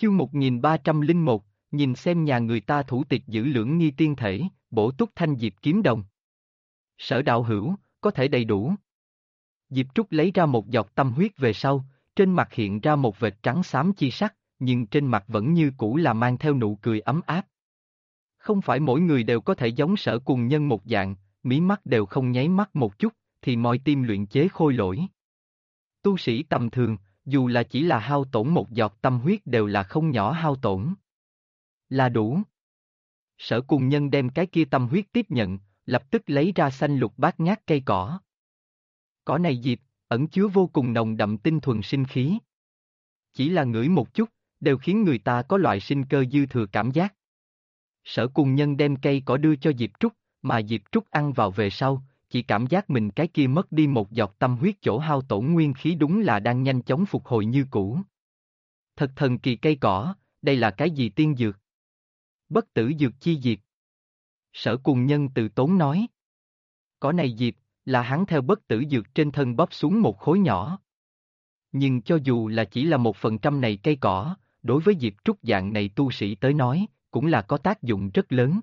Chương 1301, nhìn xem nhà người ta thủ tịch giữ lưỡng nghi tiên thể, bổ túc thanh diệp kiếm đồng. Sở đạo hữu, có thể đầy đủ. Diệp Trúc lấy ra một giọt tâm huyết về sau, trên mặt hiện ra một vệt trắng xám chi sắc, nhưng trên mặt vẫn như cũ là mang theo nụ cười ấm áp. Không phải mỗi người đều có thể giống Sở Cùng Nhân một dạng, mí mắt đều không nháy mắt một chút, thì moi tim luyện chế khôi lỗi. Tu sĩ tầm thường, dù là chỉ là hao tổn một giọt tâm huyết đều là không nhỏ hao tổn. Là đủ. Sở Cùng Nhân đem cái kia tâm huyết tiếp nhận, lập tức lấy ra xanh lục bát ngát cây cỏ. Cỏ này diệp, ẩn chứa vô cùng nồng đậm tinh thuần sinh khí. Chỉ là ngửi một chút, đều khiến người ta có loại sinh cơ dư thừa cảm giác. Sở Cùng Nhân đem cây cỏ đưa cho Diệp Trúc, mà Diệp Trúc ăn vào về sau, chỉ cảm giác mình cái kia mất đi một giọt tâm huyết chỗ hao tổn nguyên khí đúng là đang nhanh chóng phục hồi như cũ. Thật thần kỳ cây cỏ, đây là cái gì tiên dược? Bất tử dược chi diệp. Sở Cùng Nhân từ tốn nói. Cỏ này diệp, là hắn theo bất tử dược trên thân bóp xuống một khối nhỏ. Nhưng cho dù là chỉ là 1% này cây cỏ, đối với Diệp Trúc dạng này tu sĩ tới nói, cũng là có tác dụng rất lớn.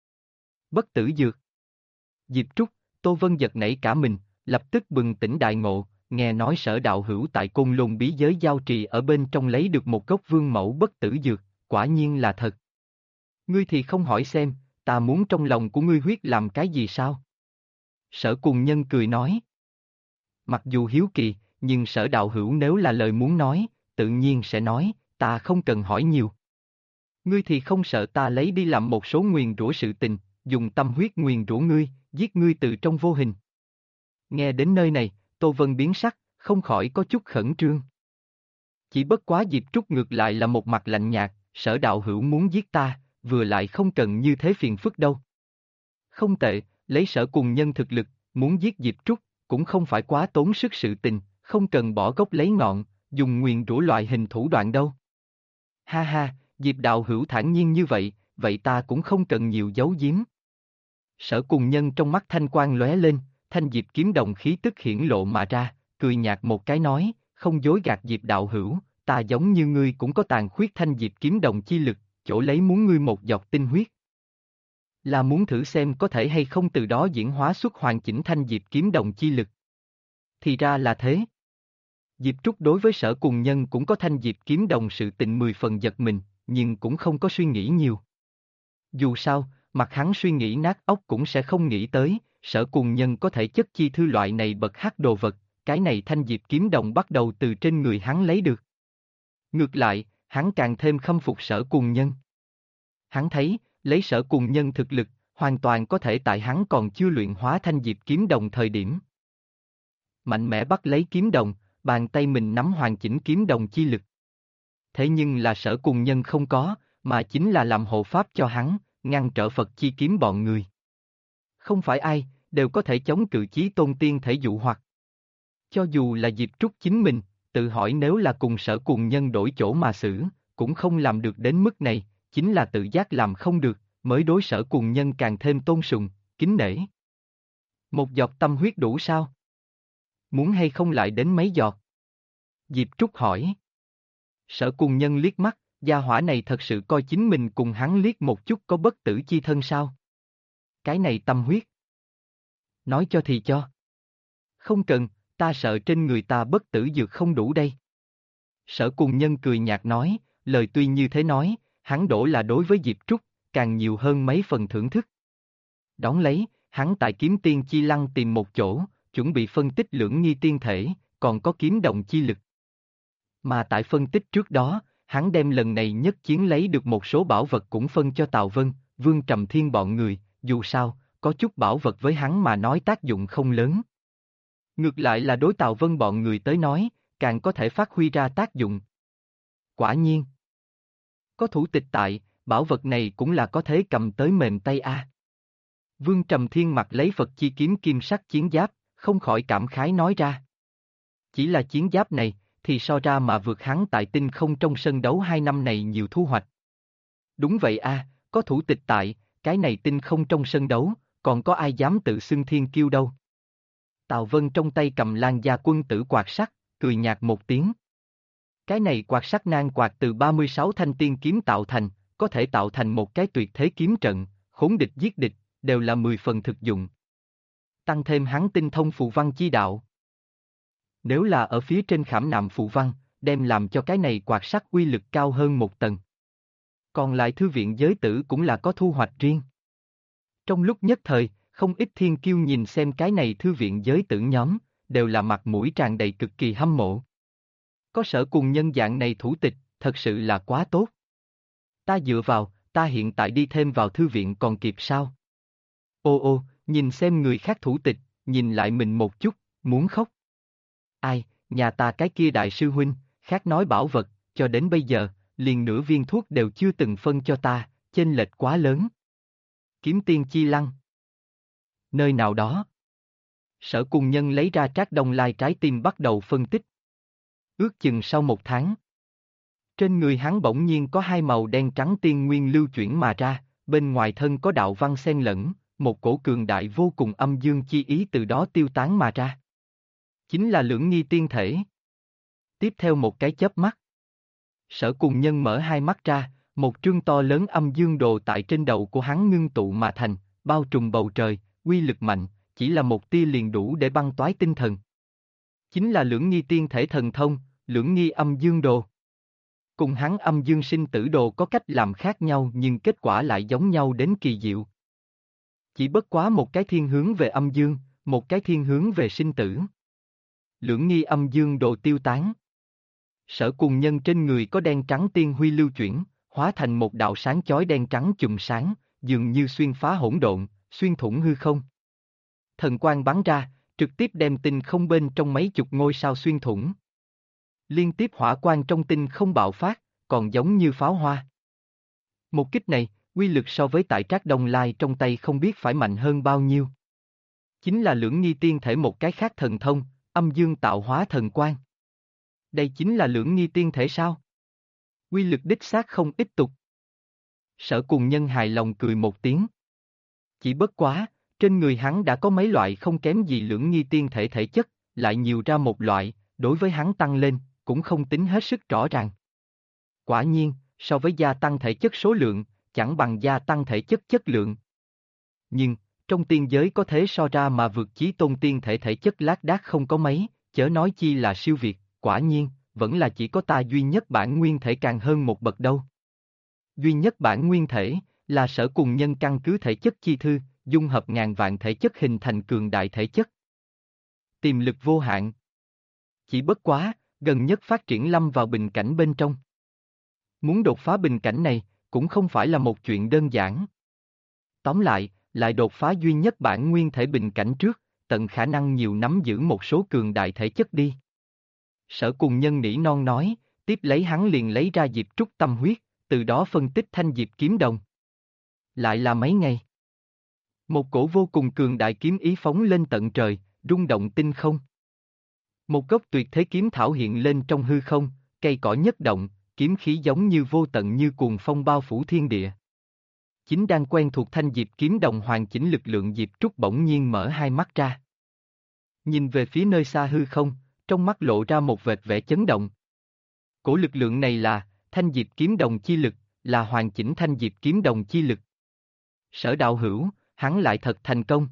Bất tử dược. Diệp Trúc, Tô Vân giật nảy cả mình, lập tức bừng tỉnh đại ngộ, nghe nói Sở đạo hữu tại Côn Lôn bí giới giao trì ở bên trong lấy được một gốc vương mẫu bất tử dược, quả nhiên là thật. Ngươi thì không hỏi xem, ta muốn trong lòng của ngươi huyết làm cái gì sao? Sở Cùng Nhân cười nói. Mặc dù hiếu kỳ, nhưng Sở đạo hữu nếu là lời muốn nói, tự nhiên sẽ nói, ta không cần hỏi nhiều. Ngươi thì không sợ ta lấy đi làm một số nguyền rủa sự tình, dùng tâm huyết nguyền rủa ngươi, giết ngươi từ trong vô hình. Nghe đến nơi này, Tô Vân biến sắc, không khỏi có chút khẩn trương. Chỉ bất quá Diệp Trúc ngược lại là một mặt lạnh nhạt, Sở đạo hữu muốn giết ta, vừa lại không cần như thế phiền phức đâu. Không tệ, lấy Sở Cùng Nhân thực lực, muốn giết Diệp Trúc, cũng không phải quá tốn sức sự tình, không cần bỏ gốc lấy ngọn, dùng nguyền rủa loại hình thủ đoạn đâu. Ha ha, Diệp đạo hữu thản nhiên như vậy, vậy ta cũng không cần nhiều giấu giếm. Sở Cùng Nhân trong mắt thanh quang lóe lên, thanh diệp kiếm đồng khí tức hiển lộ mà ra, cười nhạt một cái nói, không dối gạt Diệp đạo hữu, ta giống như ngươi cũng có tàn khuyết thanh diệp kiếm đồng chi lực, chỗ lấy muốn ngươi một giọt tinh huyết. Là muốn thử xem có thể hay không từ đó diễn hóa xuất hoàn chỉnh thanh diệp kiếm đồng chi lực. Thì ra là thế. Diệp Trúc đối với Sở Cùng Nhân cũng có thanh diệp kiếm đồng sự tình 10 phần giật mình, nhưng cũng không có suy nghĩ nhiều. Dù sao, mặt hắn suy nghĩ nát óc cũng sẽ không nghĩ tới, Sở Cùng Nhân có thể chất chi thư loại này bậc hắc đồ vật, cái này thanh diệp kiếm đồng bắt đầu từ trên người hắn lấy được. Ngược lại, hắn càng thêm khâm phục Sở Cùng Nhân. Hắn thấy, lấy Sở Cùng Nhân thực lực, hoàn toàn có thể tại hắn còn chưa luyện hóa thanh diệp kiếm đồng thời điểm. Mạnh mẽ bắt lấy kiếm đồng, bàn tay mình nắm hoàn chỉnh kiếm đồng chi lực. Thế nhưng là Sở Cùng Nhân không có, mà chính là làm hộ pháp cho hắn, ngăn trở Phật chi kiếm bọn người. Không phải ai, đều có thể chống cự chí tôn tiên thể dụ hoặc. Cho dù là Diệp Trúc chính mình, tự hỏi nếu là cùng Sở Cùng Nhân đổi chỗ mà xử, cũng không làm được đến mức này, chính là tự giác làm không được, mới đối Sở Cùng Nhân càng thêm tôn sùng, kính nể. Một giọt tâm huyết đủ sao? Muốn hay không lại đến mấy giọt? Diệp Trúc hỏi. Sở Cùng Nhân liếc mắt, gia hỏa này thật sự coi chính mình cùng hắn liếc một chút có bất tử chi thân sao? Cái này tâm huyết. Nói cho thì cho. Không cần, ta sợ trên người ta bất tử dược không đủ đây. Sở Cùng Nhân cười nhạt nói, lời tuy như thế nói, hắn đổ là đối với Diệp Trúc, càng nhiều hơn mấy phần thưởng thức. Đón lấy, hắn tại kiếm tiên chi lăng tìm một chỗ, chuẩn bị phân tích lưỡng nghi tiên thể, còn có kiếm động chi lực. Mà tại phân tích trước đó, hắn đem lần này nhất chiến lấy được một số bảo vật cũng phân cho Tào Vân, Vương Trầm Thiên bọn người, dù sao, có chút bảo vật với hắn mà nói tác dụng không lớn. Ngược lại là đối Tào Vân bọn người tới nói, càng có thể phát huy ra tác dụng. Quả nhiên, có thủ tịch tại, bảo vật này cũng là có thế cầm tới mềm tay a. Vương Trầm Thiên mặc lấy Phật chi kiếm kim sắc chiến giáp, không khỏi cảm khái nói ra. Chỉ là chiến giáp này, thì so ra mà vượt hắn tại tinh không trong sân đấu 2 năm này nhiều thu hoạch. Đúng vậy a, có thủ tịch tại, cái này tinh không trong sân đấu, còn có ai dám tự xưng thiên kiêu đâu. Tào Vân trong tay cầm Lan Gia quân tử quạt sắt, cười nhạt một tiếng. Cái này quạt sắt nan quạt từ 36 thanh tiên kiếm tạo thành, có thể tạo thành một cái tuyệt thế kiếm trận, khốn địch giết địch, đều là 10 phần thực dụng. Tăng thêm hắn tinh thông phù văn chi đạo. Nếu là ở phía trên khảm nạm phù văn, đem làm cho cái này quạt sắt uy lực cao hơn một tầng. Còn lại thư viện giới tử cũng là có thu hoạch riêng. Trong lúc nhất thời, không ít thiên kiêu nhìn xem cái này thư viện giới tử nhóm, đều là mặt mũi tràn đầy cực kỳ hâm mộ. Có Sở Cùng Nhân dạng này thủ tịch, thật sự là quá tốt. Ta dựa vào, ta hiện tại đi thêm vào thư viện còn kịp sao? Ô, nhìn xem người khác thủ tịch, nhìn lại mình một chút, muốn khóc. Ai, nhà ta cái kia đại sư huynh, khác nói bảo vật, cho đến bây giờ, liền nửa viên thuốc đều chưa từng phân cho ta, chênh lệch quá lớn. Kiếm tiên chi lăng. Nơi nào đó. Sở Cùng Nhân lấy ra Trác Đông Lai trái tim bắt đầu phân tích. Ước chừng sau 1 tháng. Trên người hắn bỗng nhiên có 2 màu đen trắng tiên nguyên lưu chuyển mà ra, bên ngoài thân có đạo văn xen lẫn, một cổ cường đại vô cùng âm dương chi ý từ đó tiêu tán mà ra. Chính là Lưỡng Nghi tiên thể. Tiếp theo một cái chớp mắt. Sở Cùng Nhân mở 2 mắt ra, một trương to lớn âm dương đồ tại trên đầu của hắn ngưng tụ mà thành, bao trùm bầu trời, uy lực mạnh, chỉ là một tia liền đủ để băng toái tinh thần. Chính là Lưỡng Nghi tiên thể thần thông, Lưỡng Nghi âm dương đồ. Cùng hắn âm dương sinh tử đồ có cách làm khác nhau nhưng kết quả lại giống nhau đến kỳ diệu. Chỉ bất quá một cái thiên hướng về âm dương, một cái thiên hướng về sinh tử. Lưỡng Nghi âm dương đồ tiêu tán. Sở Cùng Nhân trên người có đen trắng tiên huy lưu chuyển, hóa thành một đạo sáng chói đen trắng chùm sáng, dường như xuyên phá hỗn độn, xuyên thủng hư không. Thần quang bắn ra, trực tiếp đem tinh không bên trong mấy chục ngôi sao xuyên thủng. Liên tiếp hỏa quang trong tinh không bạo phát, còn giống như pháo hoa. Một kích này, uy lực so với tại Trác Đông Lai trong tay không biết phải mạnh hơn bao nhiêu. Chính là Lưỡng Nghi tiên thể một cái khác thần thông, âm dương tạo hóa thần quang. Đây chính là Lưỡng Nghi tiên thể sao? Uy lực đích xác không ít tục. Sở Cùng Nhân hài lòng cười một tiếng. Chỉ bất quá, trên người hắn đã có mấy loại không kém gì Lưỡng Nghi tiên thể thể chất, lại nhiều ra một loại, đối với hắn tăng lên, cũng không tính hết sức rõ ràng. Quả nhiên, so với gia tăng thể chất số lượng, chẳng bằng gia tăng thể chất chất lượng. Nhưng, trong tiên giới có thế so ra mà vượt chí tôn tiên thể thể chất lác đác không có mấy, chớ nói chi là siêu việt, quả nhiên, vẫn là chỉ có ta duy nhất bản nguyên thể càng hơn một bậc đâu. Duy nhất bản nguyên thể, là Sở Cùng Nhân căn cứ thể chất chi thư, dung hợp ngàn vạn thể chất hình thành cường đại thể chất. Tiềm lực vô hạn. Chỉ bất quá, gần nhất phát triển lâm vào bình cảnh bên trong. Muốn đột phá bình cảnh này, cũng không phải là một chuyện đơn giản. Tóm lại đột phá duy nhất bản nguyên thể bình cảnh trước, tận khả năng nhiều nắm giữ một số cường đại thể chất đi. Sở Cùng Nhân nỉ non nói, tiếp lấy hắn liền lấy ra diệp trúc tâm huyết, từ đó phân tích thanh diệp kiếm đồng. Lại là mấy ngày. Một cổ vô cùng cường đại kiếm ý phóng lên tận trời, rung động tinh không. Một gốc tuyệt thế kiếm thảo hiện lên trong hư không, cây cỏ nhất động, kiếm khí giống như vô tận như cuồng phong bao phủ thiên địa. Chính đang quen thuộc thanh diệp kiếm đồng hoàn chỉnh lực lượng diệp trúc bỗng nhiên mở 2 mắt ra. Nhìn về phía nơi xa hư không, trong mắt lộ ra một vệt vẻ chấn động. Cổ lực lượng này là thanh diệp kiếm đồng chi lực, là hoàn chỉnh thanh diệp kiếm đồng chi lực. Sở đạo hữu, hắn lại thật thành công.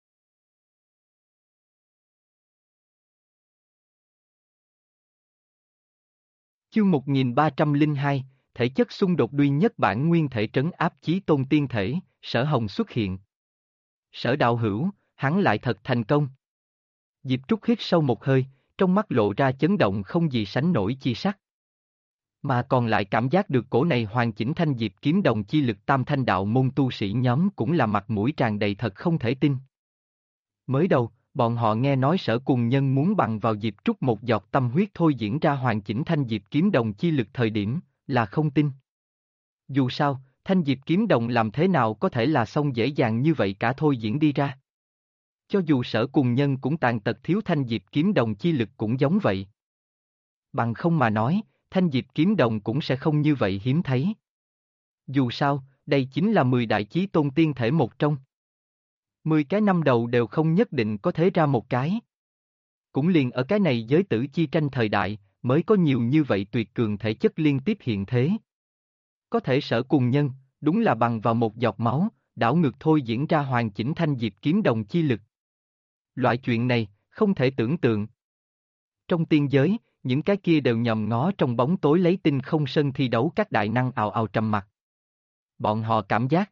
Chương 1302, thể chất xung đột duy nhất bản nguyên thể trấn áp chí tôn tiên thể, Sở Hồng xuất hiện. Sở đạo hữu, hắn lại thật thành công. Diệp Trúc hít sâu một hơi, trong mắt lộ ra chấn động không gì sánh nổi chi sắc. Mà còn lại cảm giác được cổ này hoàn chỉnh thanh diệp kiếm đồng chi lực tam thanh đạo môn tu sĩ nhóm cũng là mặt mũi tràn đầy thật không thể tin. Mới đầu, bọn họ nghe nói Sở Cùng Nhân muốn bằng vào Diệp Trúc một giọt tâm huyết thôi diễn ra hoàn chỉnh thanh diệp kiếm đồng chi lực thời điểm, là không tin. Dù sao, thanh diệp kiếm đồng làm thế nào có thể là xong dễ dàng như vậy cả thôi diễn đi ra. Cho dù Sở Cùng Nhân cũng tàn tật thiếu thanh diệp kiếm đồng chi lực cũng giống vậy. Bằng không mà nói, thanh diệp kiếm đồng cũng sẽ không như vậy hiếm thấy. Dù sao, đây chính là 10 đại chí tôn tiên thể một trong. 10 cái năm đầu đều không nhất định có thể ra một cái. Cũng liền ở cái này giới tử chi tranh thời đại, mới có nhiều như vậy tuyệt cường thể chất liên tiếp hiện thế. Có thể Sở Cùng Nhân, đúng là bằng vào một giọt máu, đảo ngược thôi diễn ra hoàn chỉnh thanh diệp kiếm đồng chi lực. Loại chuyện này, không thể tưởng tượng. Trong tiên giới, những cái kia đều nhòm ngó trong bóng tối lấy tinh không sân thi đấu các đại năng ào ào trầm mặt. Bọn họ cảm giác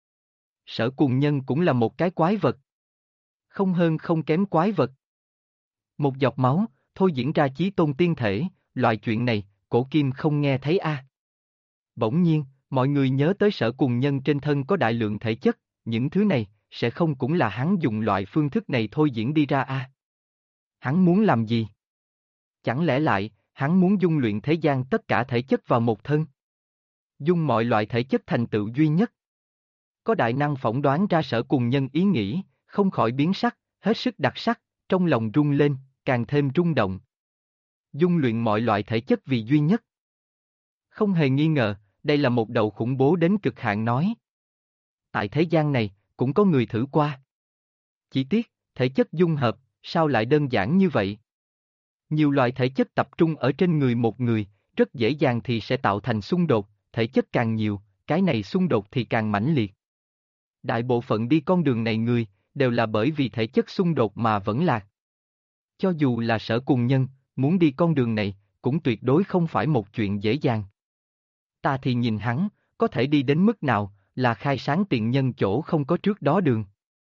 Sở Cùng Nhân cũng là một cái quái vật. Không hơn không kém quái vật. Một giọt máu, thôi diễn ra chí tôn tiên thể, loại chuyện này, cổ kim không nghe thấy a. Bỗng nhiên, mọi người nhớ tới Sở Cùng Nhân trên thân có đại lượng thể chất, những thứ này, sẽ không cũng là hắn dùng loại phương thức này thôi diễn đi ra a. Hắn muốn làm gì? Chẳng lẽ lại, hắn muốn dung luyện thế gian tất cả thể chất vào một thân? Dung mọi loại thể chất thành tựu duy nhất. Có đại năng phỏng đoán ra Sở Cùng Nhân ý nghĩ, không khỏi biến sắc, hết sức đặc sắc, trong lòng rung lên, càng thêm rung động. Dung luyện mọi loại thể chất vì duy nhất. Không hề nghi ngờ, đây là một đầu khủng bố đến cực hạn nói. Tại thế gian này, cũng có người thử qua. Chỉ tiếc, thể chất dung hợp, sao lại đơn giản như vậy? Nhiều loại thể chất tập trung ở trên người một người, rất dễ dàng thì sẽ tạo thành xung đột, thể chất càng nhiều, cái này xung đột thì càng mãnh liệt. Đại bộ phận đi con đường này người, đều là bởi vì thể chất xung đột mà vẫn lạc. Cho dù là Sở Cùng Nhân, muốn đi con đường này, cũng tuyệt đối không phải một chuyện dễ dàng. Ta thì nhìn hắn, có thể đi đến mức nào, là khai sáng tiền nhân chỗ không có trước đó đường.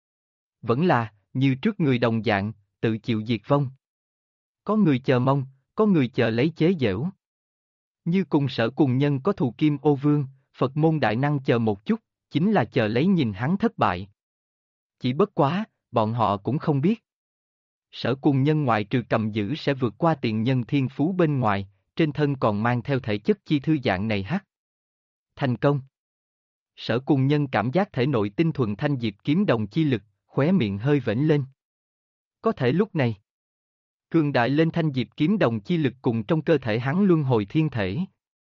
Vẫn là, như trước người đồng dạng, tự chịu diệt vong. Có người chờ mong, có người chờ lấy chế giễu. Như cùng Sở Cùng Nhân có thù Kim Ô Vương, Phật môn đại năng chờ một chút, chính là chờ lấy nhìn hắn thất bại. Chỉ bất quá, bọn họ cũng không biết. Sở Cùng Nhân ngoại trừ cầm giữ sẽ vượt qua tiền nhân thiên phú bên ngoài, trên thân còn mang theo thể chất chi thư dạng này hắc. Thành công. Sở Cùng Nhân cảm giác thể nội tinh thuần thanh diệp kiếm đồng chi lực, khóe miệng hơi vểnh lên. Có thể lúc này, cường đại lên thanh diệp kiếm đồng chi lực cùng trong cơ thể hắn luân hồi thiên thể.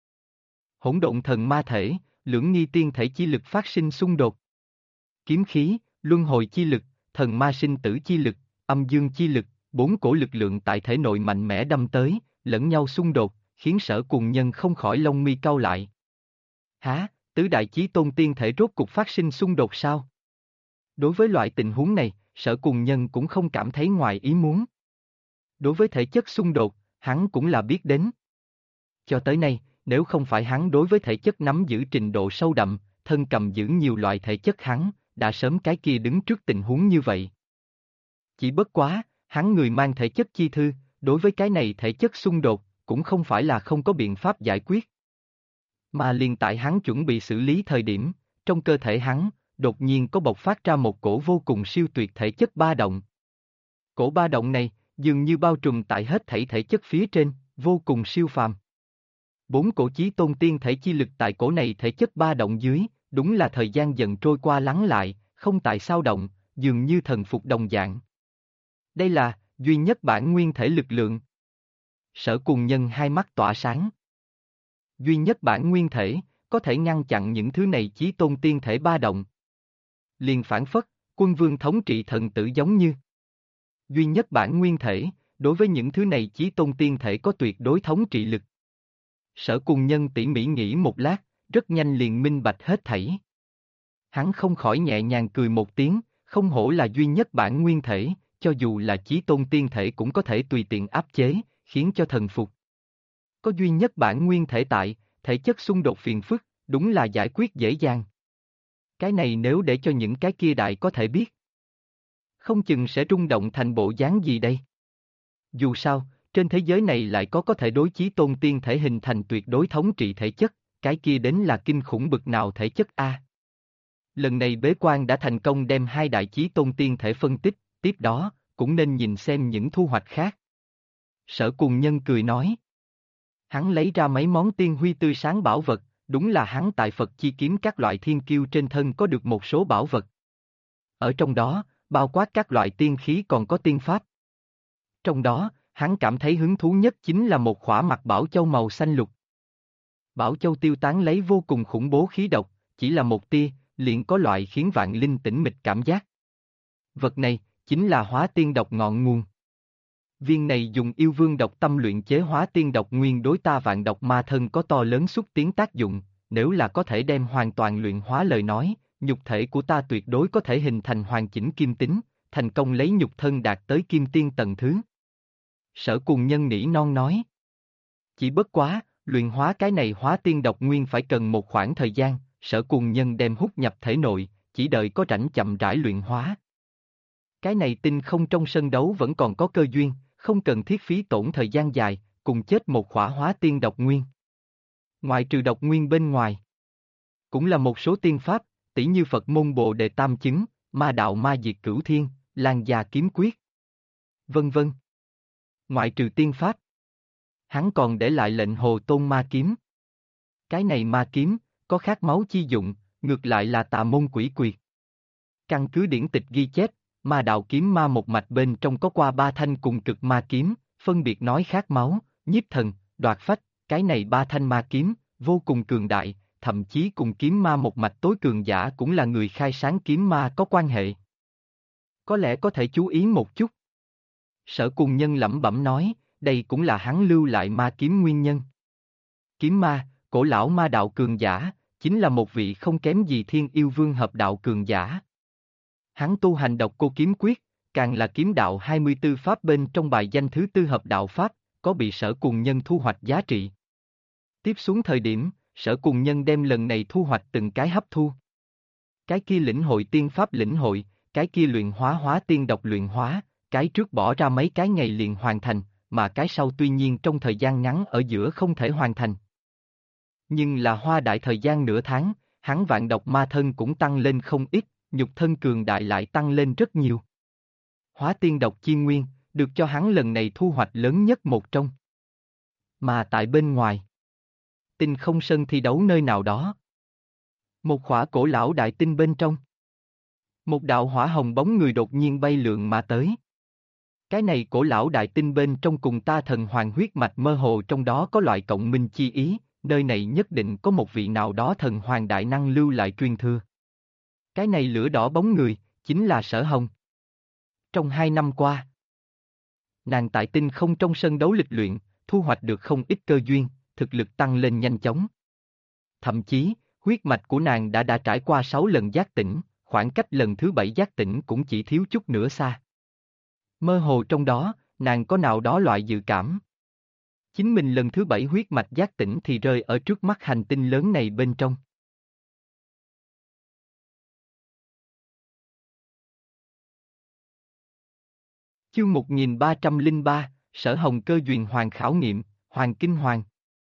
Hỗn độn thần ma thể, lưỡng nghi tiên thể chi lực phát sinh xung đột. Kiếm khí, luân hồi chi lực, thần ma sinh tử chi lực, âm dương chi lực, bốn cổ lực lượng tại thể nội mạnh mẽ đâm tới, lẫn nhau xung đột, khiến Sở Cùng Nhân không khỏi lông mi cau lại. Hả, tứ đại chí tôn tiên thể rốt cục phát sinh xung đột sao? Đối với loại tình huống này, Sở Cùng Nhân cũng không cảm thấy ngoài ý muốn. Đối với thể chất xung đột, hắn cũng là biết đến. Cho tới nay, nếu không phải hắn đối với thể chất nắm giữ trình độ sâu đậm, thân cầm giữ nhiều loại thể chất hắn, đã sớm cái kia đứng trước tình huống như vậy. Chỉ bất quá, hắn người mang thể chất chi thư, đối với cái này thể chất xung đột, cũng không phải là không có biện pháp giải quyết. Mà liền tại hắn chuẩn bị xử lý thời điểm, trong cơ thể hắn, đột nhiên có bộc phát ra một cổ vô cùng siêu tuyệt thể chất ba động. Cổ ba động này, dường như bao trùm tại hết thảy thể chất phía trên, vô cùng siêu phàm. Bốn cổ chí tôn tiên thể chi lực tại cổ này thể chất ba động dưới, đúng là thời gian dần trôi qua lắng lại, không tại sao động, dường như thần phục đồng dạng. Đây là, duy nhất bản nguyên thể lực lượng. Sở Cùng Nhân hai mắt tỏa sáng. Duy nhất bản nguyên thể, có thể ngăn chặn những thứ này chí tôn tiên thể ba động. Liền phản phất, quân vương thống trị thần tử giống như. Duy nhất bản nguyên thể, đối với những thứ này chí tôn tiên thể có tuyệt đối thống trị lực. Sở Cùng Nhân tỉ mỉ nghĩ một lát, rất nhanh liền minh bạch hết thảy. Hắn không khỏi nhẹ nhàng cười một tiếng, không hổ là duy nhất bản nguyên thể, cho dù là chí tôn tiên thể cũng có thể tùy tiện áp chế, khiến cho thần phục. Có duy nhất bản nguyên thể tại, thể chất xung đột phiền phức, đúng là giải quyết dễ dàng. Cái này nếu để cho những cái kia đại có thể biết, không chừng sẽ rung động thành bộ dáng gì đây. Dù sao, trên thế giới này lại có thể đối chí tôn tiên thể hình thành tuyệt đối thống trị thể chất, cái kia đến là kinh khủng bực nào thể chất A. Lần này bế quan đã thành công đem hai đại chí tôn tiên thể phân tích, tiếp đó, cũng nên nhìn xem những thu hoạch khác. Sở Cùng Nhân cười nói. Hắn lấy ra mấy món tiên huy tươi sáng bảo vật, đúng là hắn tại Phật chi kiếm các loại thiên kiêu trên thân có được một số bảo vật. Ở trong đó, bao quát các loại tiên khí còn có tiên pháp. Trong đó, hắn cảm thấy hứng thú nhất chính là một khỏa mặt bảo châu màu xanh lục. Bảo châu tiêu tán lấy vô cùng khủng bố khí độc, chỉ là một tia, liền có loại khiến vạn linh tĩnh mịch cảm giác. Vật này, chính là hóa tiên độc ngọn nguồn. Viên này dùng yêu vương độc tâm luyện chế hóa tiên độc nguyên đối ta vạn độc ma thân có to lớn xúc tiến tác dụng, nếu là có thể đem hoàn toàn luyện hóa lời nói, nhục thể của ta tuyệt đối có thể hình thành hoàn chỉnh kim tính, thành công lấy nhục thân đạt tới kim tiên tầng thứ. Sở Cuồng Nhân nỉ non nói. Chỉ bất quá, luyện hóa cái này hóa tiên độc nguyên phải cần một khoảng thời gian, Sở Cuồng Nhân đem hút nhập thể nội, chỉ đợi có rảnh chậm rãi luyện hóa. Cái này tinh không trong sân đấu vẫn còn có cơ duyên, không cần thiết phí tổn thời gian dài, cùng chết một khỏa hóa tiên độc nguyên. Ngoài trừ độc nguyên bên ngoài, cũng là một số tiên pháp, tỷ như Phật môn Bồ Đề Tam Chứng, Ma Đạo Ma Diệt Cửu Thiên, Lan Gia Kiếm Quyết, vân vân. Ngoại trừ tiên pháp, hắn còn để lại lệnh Hồ Tôn Ma Kiếm. Cái này ma kiếm, có khát máu chi dụng, ngược lại là tà môn quỷ quyệt. Căn cứ điển tịch ghi chép, Ma Đạo Kiếm Ma một mạch bên trong có qua 3 thanh cùng cực ma kiếm, phân biệt nói khát máu, nhiếp thần, đoạt phách, cái này 3 thanh ma kiếm, vô cùng cường đại, thậm chí cùng kiếm ma một mạch tối cường giả cũng là người khai sáng kiếm ma có quan hệ. Có lẽ có thể chú ý một chút. Sở Cuồng Nhân lẩm bẩm nói, đây cũng là hắn lưu lại ma kiếm nguyên nhân. Kiếm ma, cổ lão ma đạo cường giả, chính là một vị không kém gì thiên yêu vương hợp đạo cường giả. Hắn tu hành độc cô kiếm quyết, càng là kiếm đạo 24 pháp bên trong bài danh thứ 4 hợp đạo pháp, có bị Sở Cuồng Nhân thu hoạch giá trị. Tiếp xuống thời điểm, Sở Cuồng Nhân đem lần này thu hoạch từng cái hấp thu. Cái kia lĩnh hội tiên pháp lĩnh hội, cái kia luyện hóa hóa tiên độc luyện hóa, cái trước bỏ ra mấy cái ngày liền hoàn thành, mà cái sau tuy nhiên trong thời gian ngắn ở giữa không thể hoàn thành. Nhưng là hoa đại thời gian nửa tháng, hắn vạn độc ma thân cũng tăng lên không ít, nhục thân cường đại lại tăng lên rất nhiều. Hóa tiên độc chi nguyên, được cho hắn lần này thu hoạch lớn nhất một trong. Mà tại bên ngoài, tinh không sân thi đấu nơi nào đó. Một khỏa cổ lão đại tinh bên trong. Một đạo hỏa hồng bóng người đột nhiên bay lượn mà tới. Cái này cổ lão đại tinh bên trong cùng ta thần hoàng huyết mạch mơ hồ trong đó có loại cộng minh chi ý, nơi này nhất định có một vị nào đó thần hoàng đại năng lưu lại truyền thừa. Cái này lửa đỏ bóng người, chính là Sở Hồng. Trong 2 năm qua, nàng tại tinh không trong sân đấu lịch luyện, thu hoạch được không ít cơ duyên, thực lực tăng lên nhanh chóng. Thậm chí, huyết mạch của nàng đã trải qua 6 lần giác tỉnh, khoảng cách lần thứ 7 giác tỉnh cũng chỉ thiếu chút nữa xa. Mơ hồ trong đó, nàng có nào đó loại dự cảm. Chính mình lần thứ 7 huyết mạch giác tỉnh thì rơi ở trước mắt hành tinh lớn này bên trong. Chương 1303, Sở Hồng cơ duyên hoàng khảo nghiệm, Hoàng Kinh Hoàng.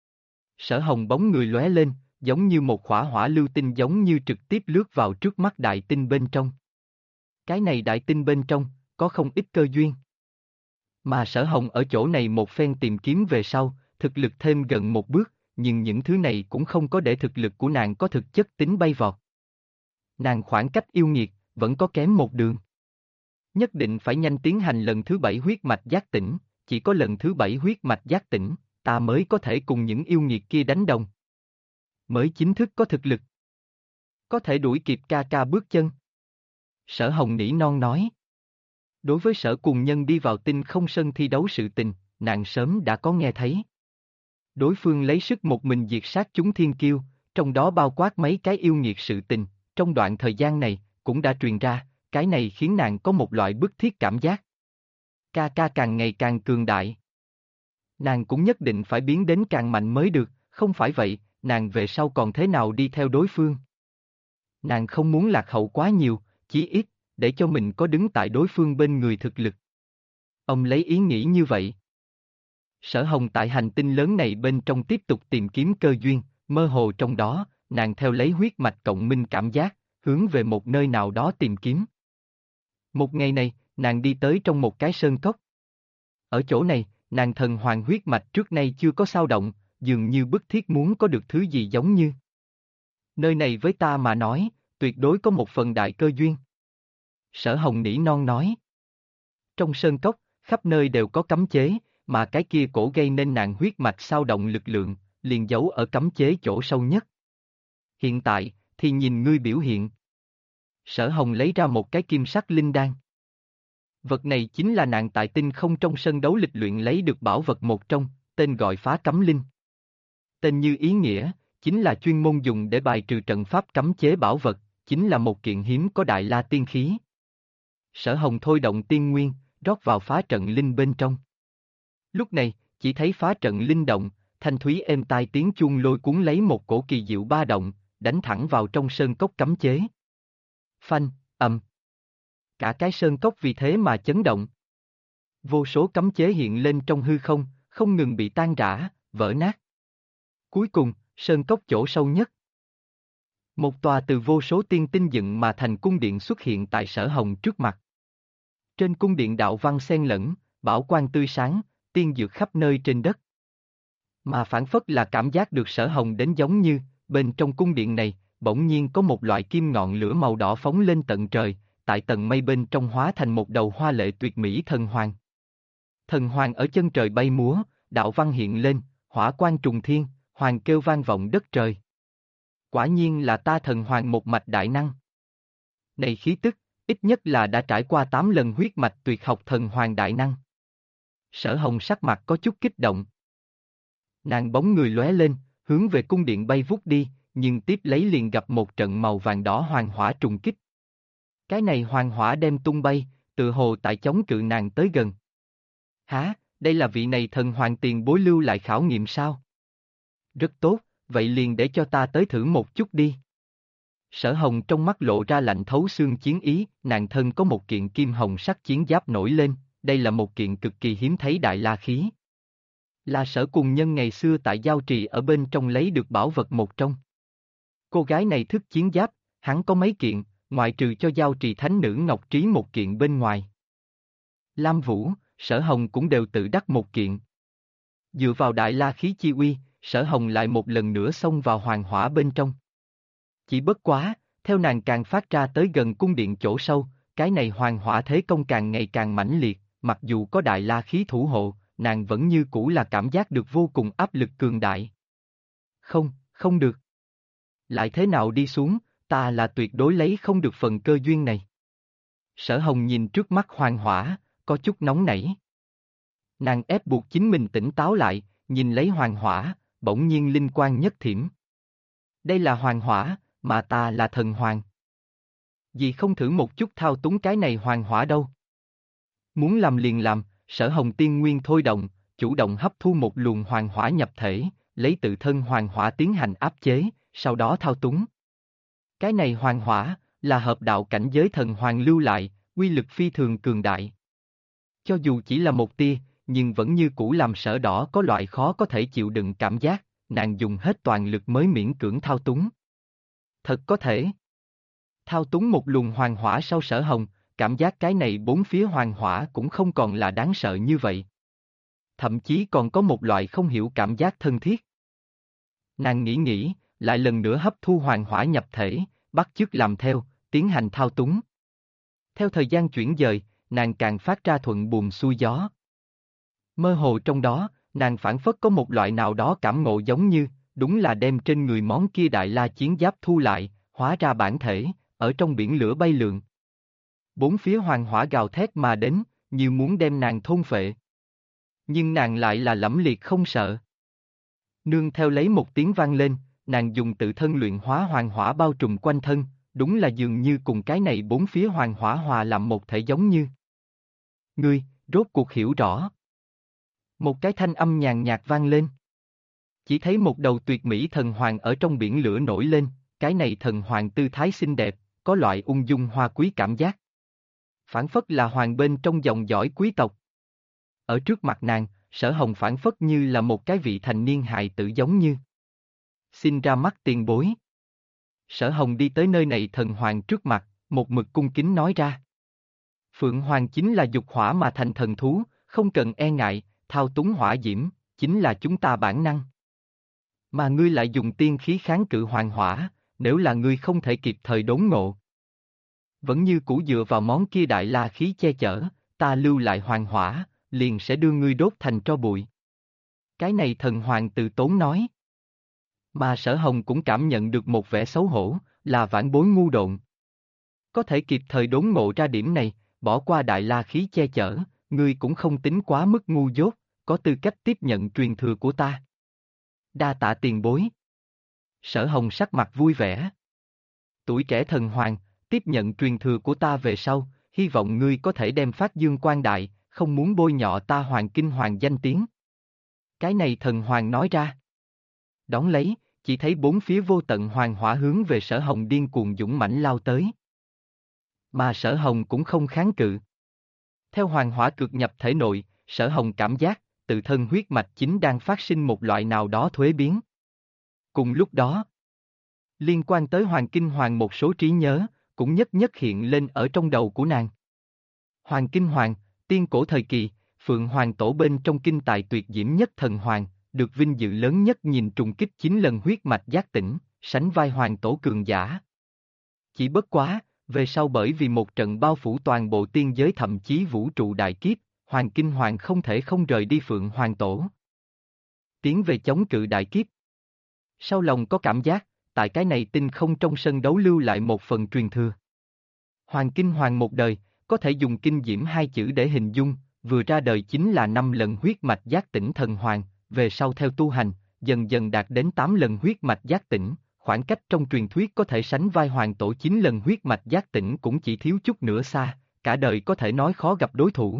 Sở Hồng bóng người lóe lên, giống như một khỏa hỏa lưu tinh giống như trực tiếp lướt vào trước mắt đại tinh bên trong. Cái này đại tinh bên trong, có không ít cơ duyên. Mà Sở Hồng ở chỗ này một phen tìm kiếm về sau, thực lực thêm gần một bước, nhưng những thứ này cũng không có để thực lực của nàng có thực chất tính bay vọt. Nàng khoảng cách yêu nghiệt, vẫn có kém một đường. Nhất định phải nhanh tiến hành lần thứ 7 huyết mạch giác tỉnh, chỉ có lần thứ 7 huyết mạch giác tỉnh, ta mới có thể cùng những yêu nghiệt kia đánh đồng. Mới chính thức có thực lực. Có thể đuổi kịp ca ca bước chân. Sở Hồng nỉ non nói. Đối với Sở Cuồng Nhân đi vào tinh không sân thi đấu sự tình, nàng sớm đã có nghe thấy. Đối phương lấy sức một mình diệt sát chúng thiên kiêu, trong đó bao quát mấy cái yêu nghiệt sự tình, trong đoạn thời gian này, cũng đã truyền ra, cái này khiến nàng có một loại bức thiết cảm giác. Ca ca càng ngày càng cường đại. Nàng cũng nhất định phải biến đến càng mạnh mới được, không phải vậy, nàng về sau còn thế nào đi theo đối phương. Nàng không muốn lạc hậu quá nhiều, chí ít, để cho mình có đứng tại đối phương bên người thực lực. Ông lấy ý nghĩ như vậy. Sở Hồng tại hành tinh lớn này bên trong tiếp tục tìm kiếm cơ duyên, mơ hồ trong đó, nàng theo lấy huyết mạch cộng minh cảm giác, hướng về một nơi nào đó tìm kiếm. Một ngày này, nàng đi tới trong một cái sơn cốc. Ở chỗ này, nàng thần hoàng huyết mạch trước nay chưa có xao động, dường như bức thiết muốn có được thứ gì giống như. Nơi này với ta mà nói, tuyệt đối có một phần đại cơ duyên. Sở Hồng nỉ non nói. Trong sơn cốc, khắp nơi đều có cấm chế, mà cái kia cổ gây nên nàng huyết mạch xao động lực lượng, liền giấu ở cấm chế chỗ sâu nhất. Hiện tại, thì nhìn ngươi biểu hiện. Sở Hồng lấy ra một cái kim sắc linh đan. Vật này chính là nàng tại tinh không trong sân đấu lịch luyện lấy được bảo vật một trong, tên gọi Phá Cấm Linh. Tên như ý nghĩa, chính là chuyên môn dùng để bài trừ trận pháp cấm chế bảo vật, chính là một kiện hiếm có đại la tiên khí. Sở Hồng thôi động tiên nguyên, rót vào phá trận linh bên trong. Lúc này, chỉ thấy phá trận linh động, thanh thúy êm tai tiếng chuông lôi cuốn lấy một cổ kỳ diệu ba động, đánh thẳng vào trong sơn cốc cấm chế. Phanh, ầm. Cả cái sơn cốc vì thế mà chấn động. Vô số cấm chế hiện lên trong hư không, không ngừng bị tan rã, vỡ nát. Cuối cùng, sơn cốc chỗ sâu nhất. Một tòa từ vô số tiên tinh dựng mà thành cung điện xuất hiện tại Sở Hồng trước mặt. Trên cung điện đạo văn xen lẫn, bảo quang tươi sáng, tiên dược khắp nơi trên đất. Mà phản phất là cảm giác được Sở Hồng đến giống như, bên trong cung điện này, bỗng nhiên có một loại kim ngọn lửa màu đỏ phóng lên tận trời, tại tầng mây bên trong hóa thành một đầu hoa lệ tuyệt mỹ thần hoàng. Thần hoàng ở chân trời bay múa, đạo văn hiện lên, hỏa quang trùng thiên, hoàng kêu vang vọng đất trời. Quả nhiên là ta thần hoàng một mạch đại năng. Này khí tức, ít nhất là đã trải qua 8 lần huyết mạch tuyệt học thần hoàng đại năng. Sở Hồng sắc mặt có chút kích động. Nàng bóng người lóe lên, hướng về cung điện bay vút đi, nhưng tiếp lấy liền gặp một trận màu vàng đỏ hoàng hỏa trùng kích. Cái này hoàng hỏa đem tung bay, tự hồ tại chống cự nàng tới gần. Hả, đây là vị này thần hoàng tiền bối lưu lại khảo nghiệm sao? Rất tốt, vậy liền để cho ta tới thử một chút đi. Sở Hồng trong mắt lộ ra lạnh thấu xương chiến ý, nàng thân có một kiện kim hồng sắc chiến giáp nổi lên, đây là một kiện cực kỳ hiếm thấy đại la khí. Là Sở Cùng Nhân ngày xưa tại giao trì ở bên trong lấy được bảo vật một trong. Cô gái này thức chiến giáp, hắn có mấy kiện, ngoại trừ cho giao trì thánh nữ Ngọc Trí một kiện bên ngoài. Lam Vũ, Sở Hồng cũng đều tự đắc một kiện. Dựa vào đại la khí chi uy, Sở Hồng lại một lần nữa xông vào hoàng hỏa bên trong. Chỉ bất quá, theo nàng càng phát ra tới gần cung điện chỗ sâu, cái này hoàng hỏa thế công càng ngày càng mãnh liệt, mặc dù có đại la khí thủ hộ, nàng vẫn như cũ là cảm giác được vô cùng áp lực cường đại. Không, không được. Lại thế nào đi xuống, ta là tuyệt đối lấy không được phần cơ duyên này. Sở Hồng nhìn trước mắt hoàng hỏa, có chút nóng nảy. Nàng ép buộc chính mình tỉnh táo lại, nhìn lấy hoàng hỏa, bỗng nhiên linh quang nhất thiểm. Đây là hoàng hỏa, mà ta là thần hoàng. Vì không thử một chút thao túng cái này hoàng hỏa đâu. Muốn làm liền làm, Sở Hồng tiên nguyên thôi động, chủ động hấp thu một luồng hoàng hỏa nhập thể, lấy tự thân hoàng hỏa tiến hành áp chế, sau đó thao túng. Cái này hoàng hỏa, là hợp đạo cảnh giới thần hoàng lưu lại, uy lực phi thường cường đại. Cho dù chỉ là một tia, nhưng vẫn như cũ làm Sở Đỏ có loại khó có thể chịu đựng cảm giác, nàng dùng hết toàn lực mới miễn cưỡng thao túng. Thật có thể. Thao túng một luồng hoàng hỏa sau Sở Hồng, cảm giác cái này bốn phía hoàng hỏa cũng không còn là đáng sợ như vậy. Thậm chí còn có một loại không hiểu cảm giác thân thiết. Nàng nghĩ, lại lần nữa hấp thu hoàng hỏa nhập thể, bắt chước làm theo, tiến hành thao túng. Theo thời gian chuyển dời, nàng càng phát ra thuận buồm xuôi gió. Mơ hồ trong đó, nàng phảng phất có một loại nào đó cảm ngộ giống như, đúng là đem trên người món kia đại la chiến giáp thu lại, hóa ra bản thể, ở trong biển lửa bay lượn. Bốn phía hoàng hỏa gào thét mà đến, như muốn đem nàng thôn phệ. Nhưng nàng lại là lẫm liệt không sợ. Nương theo lấy một tiếng vang lên, nàng dùng tự thân luyện hóa hoàng hỏa bao trùm quanh thân, đúng là dường như cùng cái này bốn phía hoàng hỏa hòa làm một thể giống như. Ngươi, rốt cuộc hiểu rõ. Một cái thanh âm nhàn nhạt vang lên. Chỉ thấy một đầu tuyệt mỹ thần hoàng ở trong biển lửa nổi lên, cái này thần hoàng tư thái xinh đẹp, có loại ung dung hoa quý cảm giác. Phản phất là hoàng bên trong dòng dõi quý tộc. Ở trước mặt nàng, Sở Hồng phản phất như là một cái vị thành niên hài tử giống như. Xin ra mắt tiền bối. Sở Hồng đi tới nơi này thần hoàng trước mặt, một mực cung kính nói ra. Phượng Hoàng chính là dục hỏa mà thành thần thú, không cần e ngại, thao túng hỏa diễm, chính là chúng ta bản năng. Mà ngươi lại dùng tiên khí kháng cự hoàng hỏa, nếu là ngươi không thể kịp thời đốn ngộ. Vẫn như cũ dựa vào món kia đại la khí che chở, ta lưu lại hoàng hỏa, liền sẽ đưa ngươi đốt thành tro bụi. Cái này thần hoàng từ tốn nói. Mà Sở Hồng cũng cảm nhận được một vẻ xấu hổ, là vãn bối ngu độn. Có thể kịp thời đốn ngộ ra điểm này, bỏ qua đại la khí che chở, ngươi cũng không tính quá mức ngu dốt, có tư cách tiếp nhận truyền thừa của ta. Đa tạ tiền bối. Sở Hồng sắc mặt vui vẻ. Tuổi trẻ thần hoàng, tiếp nhận truyền thừa của ta về sau, hy vọng ngươi có thể đem phát dương quang đại, không muốn bôi nhọ ta Hoàng Kinh Hoàng danh tiếng. Cái này thần hoàng nói ra. Đón lấy, chỉ thấy bốn phía vô tận hoàng hỏa hướng về Sở Hồng điên cuồng dũng mãnh lao tới. Mà Sở Hồng cũng không kháng cự. Theo hoàng hỏa cực nhập thể nội, Sở Hồng cảm giác, tự thân huyết mạch chính đang phát sinh một loại nào đó thuế biến. Cùng lúc đó, liên quan tới Hoàng Kinh Hoàng một số trí nhớ, cũng nhất nhất hiện lên ở trong đầu của nàng. Hoàng Kinh Hoàng, tiên cổ thời kỳ, Phượng Hoàng tổ bên trong kinh tài tuyệt diễm nhất thần hoàng, được vinh dự lớn nhất nhìn trùng kích 9 lần huyết mạch giác tỉnh, sánh vai hoàng tổ cường giả. Chỉ bất quá, về sau bởi vì một trận bao phủ toàn bộ tiên giới thậm chí vũ trụ đại kiếp, Hoàng Kinh Hoàng không thể không rời đi Phượng Hoàng tổ. Tiến về chống cự đại kiếp. Sau lòng có cảm giác, tại cái này tinh không trong sân đấu lưu lại một phần truyền thừa. Hoàng Kinh Hoàng một đời, có thể dùng kinh diễm hai chữ để hình dung, vừa ra đời chính là 5 lần huyết mạch giác tỉnh thần hoàng, về sau theo tu hành, dần dần đạt đến 8 lần huyết mạch giác tỉnh, khoảng cách trong truyền thuyết có thể sánh vai hoàng tổ 9 lần huyết mạch giác tỉnh cũng chỉ thiếu chút nữa xa, cả đời có thể nói khó gặp đối thủ.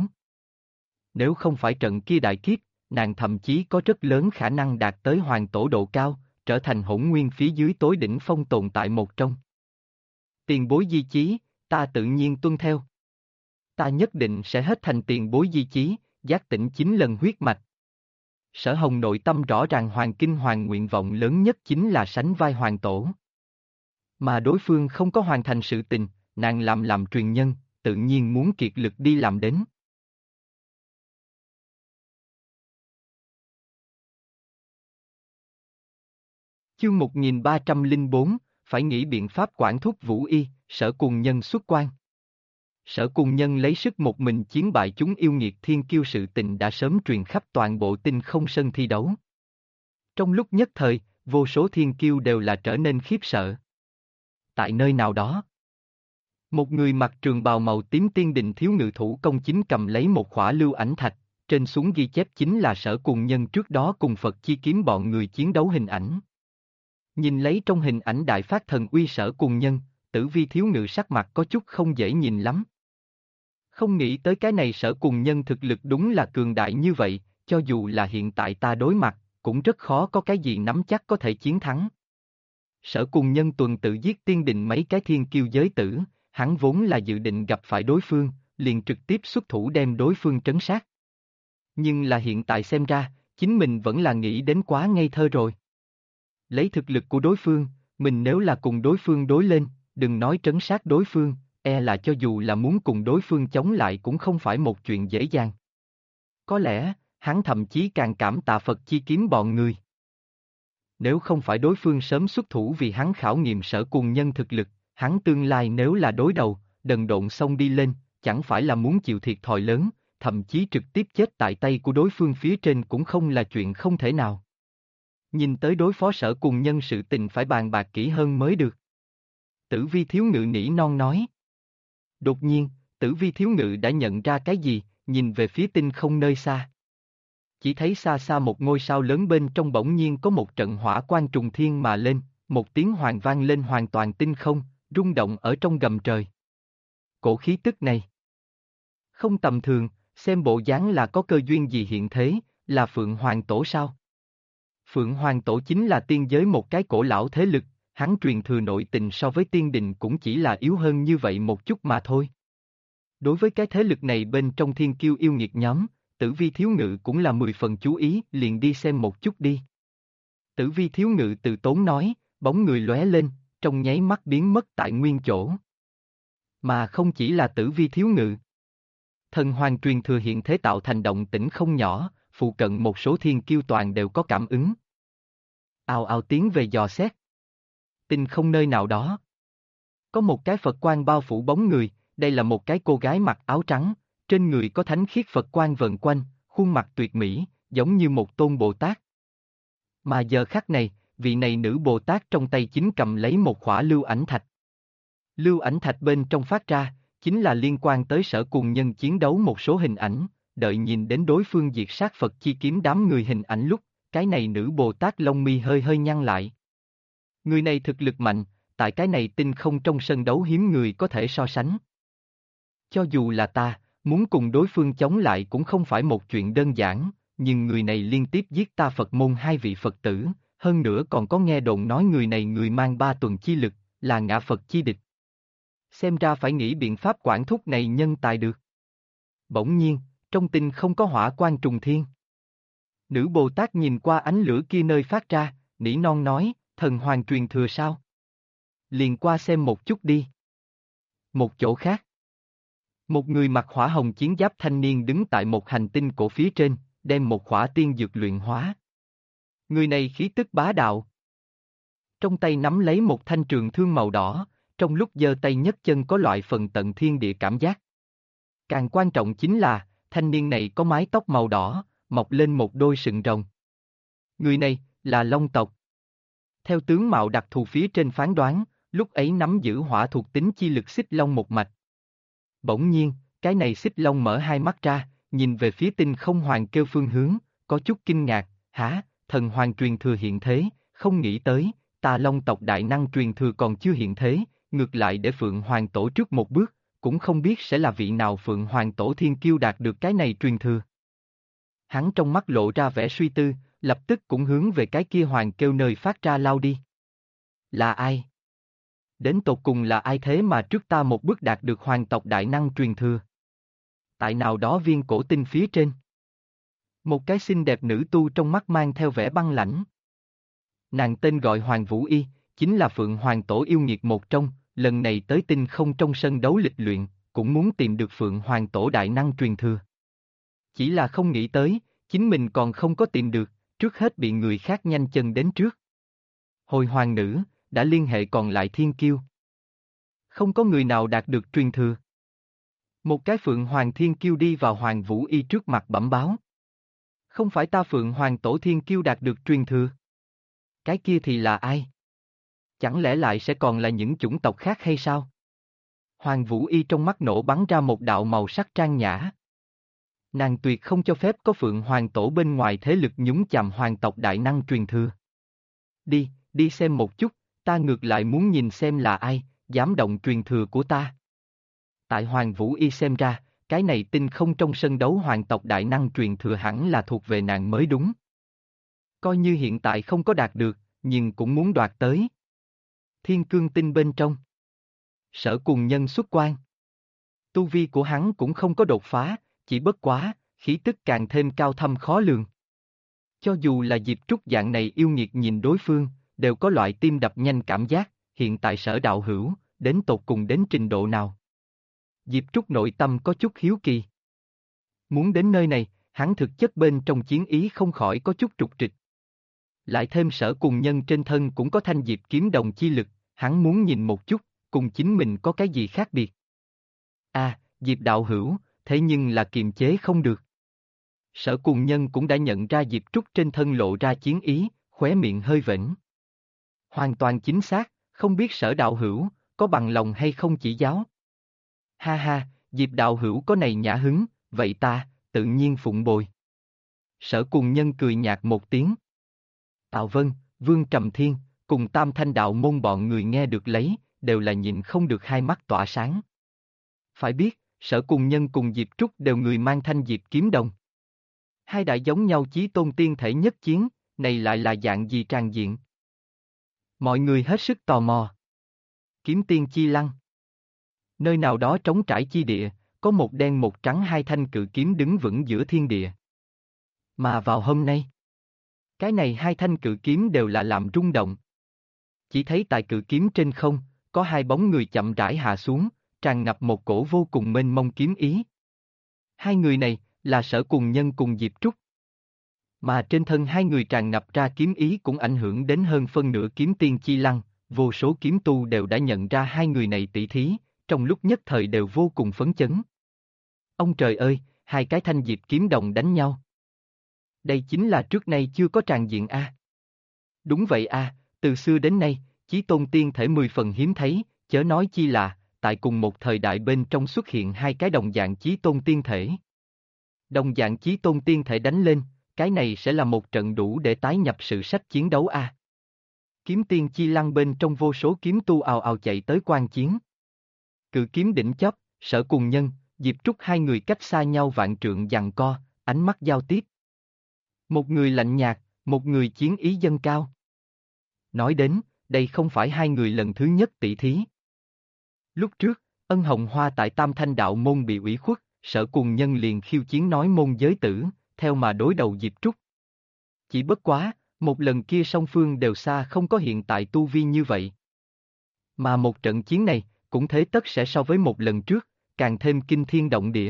Nếu không phải trận kia đại kiếp, nàng thậm chí có rất lớn khả năng đạt tới hoàng tổ độ cao, trở thành hỗn nguyên phía dưới tối đỉnh phong tồn tại một trong. Tiền bối di chí, ta tự nhiên tuân theo. Ta nhất định sẽ hết thành tiền bối di chí, giác tỉnh 9 lần huyết mạch. Sở Hồng nội tâm rõ ràng Hoàng Kinh Hoàng nguyện vọng lớn nhất chính là sánh vai hoàng tổ. Mà đối phương không có hoàn thành sự tình, nàng làm truyền nhân, tự nhiên muốn kiệt lực đi làm đến. Chương 1304, phải nghĩ biện pháp quản thúc Vũ Y, Sở Cùng Nhân xuất quan. Sở Cùng Nhân lấy sức một mình chiến bại chúng yêu nghiệt thiên kiêu sự tình đã sớm truyền khắp toàn bộ tinh không sân thi đấu. Trong lúc nhất thời, vô số thiên kiêu đều là trở nên khiếp sợ. Tại nơi nào đó, một người mặc trường bào màu tím tiên đình thiếu ngự thủ công chính cầm lấy một khỏa lưu ảnh thạch, trên xuống ghi chép chính là Sở Cùng Nhân trước đó cùng Phật Chi Kiếm bọn người chiến đấu hình ảnh. Nhìn lấy trong hình ảnh đại phát thần uy Sở Cùng Nhân, Tử Vi thiếu ngự sắc mặt có chút không dễ nhìn lắm. Không nghĩ tới cái này Sở Cùng Nhân thực lực đúng là cường đại như vậy, cho dù là hiện tại ta đối mặt, cũng rất khó có cái gì nắm chắc có thể chiến thắng. Sở Cùng Nhân tuần tự giết tiên đình mấy cái thiên kiêu giới tử, hắn vốn là dự định gặp phải đối phương, liền trực tiếp xuất thủ đem đối phương trấn sát. Nhưng là hiện tại xem ra, chính mình vẫn là nghĩ đến quá ngây thơ rồi. Lấy thực lực của đối phương, mình nếu là cùng đối phương đối lên, đừng nói trấn sát đối phương, e là cho dù là muốn cùng đối phương chống lại cũng không phải một chuyện dễ dàng. Có lẽ, hắn thậm chí càng cảm tạ Phật Chi Kiếm bọn người. Nếu không phải đối phương sớm xuất thủ vì hắn khảo nghiệm Sở Cùng Nhân thực lực, hắn tương lai nếu là đối đầu, đần độn xông đi lên, chẳng phải là muốn chịu thiệt thòi lớn, thậm chí trực tiếp chết tại tay của đối phương phía trên cũng không là chuyện không thể nào. Nhìn tới đối phó Sở Cùng Nhân sự tình phải bàn bạc kỹ hơn mới được. Tử Vi thiếu ngự nỉ non nói. Đột nhiên, Tử Vi thiếu ngự đã nhận ra cái gì, nhìn về phía tinh không nơi xa. Chỉ thấy xa xa một ngôi sao lớn bên trong bỗng nhiên có một trận hỏa quang trùng thiên mà lên, một tiếng hoàng vang lên hoàn toàn tinh không, rung động ở trong gầm trời. Cổ khí tức này không tầm thường, xem bộ dáng là có cơ duyên gì hiện thế, là Phượng Hoàng Tổ sao? Phượng Hoàng Tổ chính là tiên giới một cái cổ lão thế lực, hắn truyền thừa nội tình so với tiên đình cũng chỉ là yếu hơn như vậy một chút mà thôi. Đối với cái thế lực này bên trong thiên kiêu yêu nghiệt nhóm, Tử Vi thiếu ngự cũng là 10 phần chú ý, liền đi xem một chút đi. Tử Vi thiếu ngự từ tốn nói, bóng người lóe lên, trong nháy mắt biến mất tại nguyên chỗ. Mà không chỉ là Tử Vi thiếu ngự. Thần hoàng truyền thừa hiện thế tạo thành động tĩnh không nhỏ, phụ cận một số thiên kiêu toàn đều có cảm ứng. Ào ào tiến về dò xét. Tinh không nơi nào đó. Có một cái Phật quang bao phủ bóng người, đây là một cái cô gái mặc áo trắng, trên người có thánh khiết Phật quang vần quanh, khuôn mặt tuyệt mỹ, giống như một tôn Bồ Tát. Mà giờ khắc này, vị này nữ Bồ Tát trong tay chính cầm lấy một khỏa lưu ảnh thạch. Lưu ảnh thạch bên trong phát ra, chính là liên quan tới Sở Cùng Nhân chiến đấu một số hình ảnh, đợi nhìn đến đối phương diệt sát Phật chi kiếm đám người hình ảnh lúc, cái này nữ Bồ Tát lông mi hơi hơi nhăn lại. Người này thực lực mạnh, tại cái này tinh không trong sân đấu hiếm người có thể so sánh. Cho dù là ta, muốn cùng đối phương chống lại cũng không phải một chuyện đơn giản, nhưng người này liên tiếp giết ta Phật môn 2 vị Phật tử, hơn nữa còn có nghe đồn nói người này người mang 3 tuần chi lực, là ngã Phật chi địch. Xem ra phải nghĩ biện pháp quản thúc này nhân tài được. Bỗng nhiên, trong tinh không có hỏa quang trùng thiên. Nữ Bồ Tát nhìn qua ánh lửa kia nơi phát ra, nỉ non nói, thần hoàng truyền thừa sao? Liền qua xem một chút đi. Một chỗ khác. Một người mặc hỏa hồng chiến giáp thanh niên đứng tại một hành tinh cổ phía trên, đem một khỏa tiên dược luyện hóa. Người này khí tức bá đạo. Trong tay nắm lấy một thanh trường thương màu đỏ, trong lúc giơ tay nhấc chân có loại phần tận thiên địa cảm giác. Càng quan trọng chính là, thanh niên này có mái tóc màu đỏ, mọc lên một đôi sừng rồng. Người này, là Long tộc. Theo tướng mạo đặc thù phía trên phán đoán, lúc ấy nắm giữ hỏa thuộc tính chi lực xích long một mạch. Bỗng nhiên, cái này xích long mở hai mắt ra, nhìn về phía tinh không hoàng kêu phương hướng, có chút kinh ngạc, hả, thần hoàng truyền thừa hiện thế, không nghĩ tới, ta Long tộc đại năng truyền thừa còn chưa hiện thế, ngược lại để Phượng Hoàng Tổ trước một bước, cũng không biết sẽ là vị nào Phượng Hoàng Tổ thiên kiêu đạt được cái này truyền thừa. Hắn trong mắt lộ ra vẻ suy tư, lập tức cũng hướng về cái kia hoàng kêu nơi phát ra lao đi. Là ai? Đến tột cùng là ai thế mà trước ta một bước đạt được hoàng tộc đại năng truyền thừa? Tại nào đó viên cổ tinh phía trên. Một cái xinh đẹp nữ tu trong mắt mang theo vẻ băng lãnh. Nàng tên gọi Hoàng Vũ Y, chính là Phượng Hoàng Tổ yêu nghiệt một trong, lần này tới tinh không trong sân đấu lịch luyện, cũng muốn tìm được Phượng Hoàng Tổ đại năng truyền thừa. Chỉ là không nghĩ tới, chính mình còn không có tìm được, trước hết bị người khác nhanh chân đến trước. Hồi hoàng nữ, đã liên hệ còn lại thiên kiêu. Không có người nào đạt được truyền thừa. Một cái Phượng Hoàng thiên kiêu đi vào Hoàng Vũ Y trước mặt bẩm báo. Không phải ta Phượng Hoàng Tổ thiên kiêu đạt được truyền thừa. Cái kia thì là ai? Chẳng lẽ lại sẽ còn là những chủng tộc khác hay sao? Hoàng Vũ Y trong mắt nổ bắn ra một đạo màu sắc trang nhã. Nàng tuyệt không cho phép có Phượng Hoàng Tổ bên ngoài thế lực nhúng chàm hoàng tộc đại năng truyền thừa. Đi xem một chút, ta ngược lại muốn nhìn xem là ai, dám động truyền thừa của ta. Tại Hoàng Vũ Y xem ra, cái này tinh không trong sân đấu hoàng tộc đại năng truyền thừa hẳn là thuộc về nàng mới đúng. Coi như hiện tại không có đạt được, nhưng cũng muốn đoạt tới. Thiên cương tinh bên trong. Sở Cùng Nhân xuất quan. Tu vi của hắn cũng không có đột phá, chỉ bất quá, khí tức càng thêm cao thâm khó lường. Cho dù là Diệp Trúc dạng này yêu nghiệt nhìn đối phương, đều có loại tim đập nhanh cảm giác, hiện tại Sở đạo hữu, đến tột cùng đến trình độ nào. Diệp Trúc nội tâm có chút hiếu kỳ. Muốn đến nơi này, hắn thực chất bên trong chiến ý không khỏi có chút trục trịch. Lại thêm Sở Cùng Nhân trên thân cũng có thanh diệp kiếm đồng chi lực, hắn muốn nhìn một chút, cùng chính mình có cái gì khác biệt. Diệp đạo hữu, thế nhưng là kiềm chế không được. Sở Cùng Nhân cũng đã nhận ra Diệp Trúc trên thân lộ ra chiến ý, khóe miệng hơi vểnh. Hoàn toàn chính xác, không biết Sở đạo hữu, có bằng lòng hay không chỉ giáo. Ha ha, Diệp đạo hữu có này nhã hứng, vậy ta, tự nhiên phụng bồi. Sở Cùng Nhân cười nhạt một tiếng. Tạ Vân, Vương Trầm Thiên, cùng Tam Thanh đạo môn bọn người nghe được lấy, đều là nhịn không được hai mắt tỏa sáng. Phải biết, Sở Cùng Nhân cùng Diệp Trúc đều người mang thanh diệp kiếm đồng. Hai đại giống nhau chí tôn tiên thể nhất chiến, này lại là dạng gì tràn diện? Mọi người hết sức tò mò. Kiếm tiên chi lăng. Nơi nào đó trống trải chi địa, có một đen một trắng hai thanh cự kiếm đứng vững giữa thiên địa. Mà vào hôm nay, cái này hai thanh cự kiếm đều là làm rung động. Chỉ thấy tại cự kiếm trên không, có hai bóng người chậm rãi hạ xuống, tràn ngập một cổ vô cùng mênh mông kiếm ý. Hai người này, là Sở Cùng Nhân cùng Diệp Trúc. Mà trên thân hai người tràn ngập ra kiếm ý cũng ảnh hưởng đến hơn phân nửa kiếm tiên chi lăng, vô số kiếm tu đều đã nhận ra hai người này tỷ thí, trong lúc nhất thời đều vô cùng phấn chấn. Ông trời ơi, hai cái thanh diệp kiếm đồng đánh nhau. Đây chính là trước nay chưa có tràn diện a. Đúng vậy a, từ xưa đến nay, chí tôn tiên thể 10 phần hiếm thấy, chớ nói chi là, tại cùng một thời đại bên trong xuất hiện hai cái đồng dạng chí tôn tiên thể. Đồng dạng chí tôn tiên thể đánh lên, cái này sẽ là một trận đủ để tái nhập sử sách chiến đấu a. Kiếm tiên chi lăng bên trong vô số kiếm tu ào ào chạy tới quan chiến. Cự kiếm đỉnh chóp, Sở Cùng Nhân, Diệp Trúc hai người cách xa nhau vạn trượng giằng co, ánh mắt giao tiếp. Một người lạnh nhạt, một người chiến ý dâng cao. Nói đến, đây không phải hai người lần thứ nhất tỷ thí. Lúc trước, Ân Hồng Hoa tại Tam Thanh Đạo Môn bị ủy khuất, Sở Cùng Nhân liền khiêu chiến nói môn giới tử, theo mà đối đầu Diệp Trúc. Chỉ bất quá, một lần kia song phương đều xa không có hiện tại tu vi như vậy. Mà một trận chiến này, cũng thế tất sẽ so với một lần trước, càng thêm kinh thiên động địa.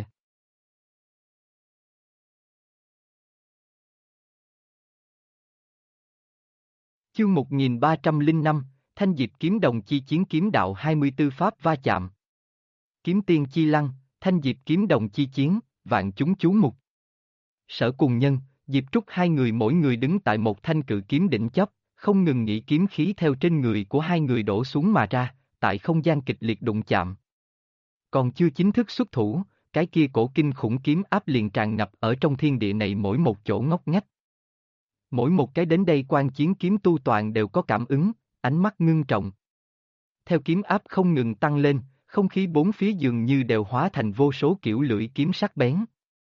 Chương 1305, Thanh Diệp Kiếm Đồng chi chiến kiếm đạo 24 pháp va chạm. Kiếm tiên chi lăng, Thanh Diệp Kiếm Đồng chi chiến, vạn chúng chú mục. Sở Cùng Nhân, Diệp Trúc hai người mỗi người đứng tại một thanh cự kiếm đỉnh chóp, không ngừng nghĩ kiếm khí theo trên người của hai người đổ xuống mà ra, tại không gian kịch liệt đụng chạm. Còn chưa chính thức xuất thủ, cái kia cổ kinh khủng kiếm áp liền tràn ngập ở trong thiên địa này mỗi một chỗ ngóc ngách. Mỗi một cái đến đây quan chiến kiếm tu toàn đều có cảm ứng, ánh mắt ngưng trọng. Theo kiếm áp không ngừng tăng lên, không khí bốn phía dường như đều hóa thành vô số kiểu lưỡi kiếm sắc bén.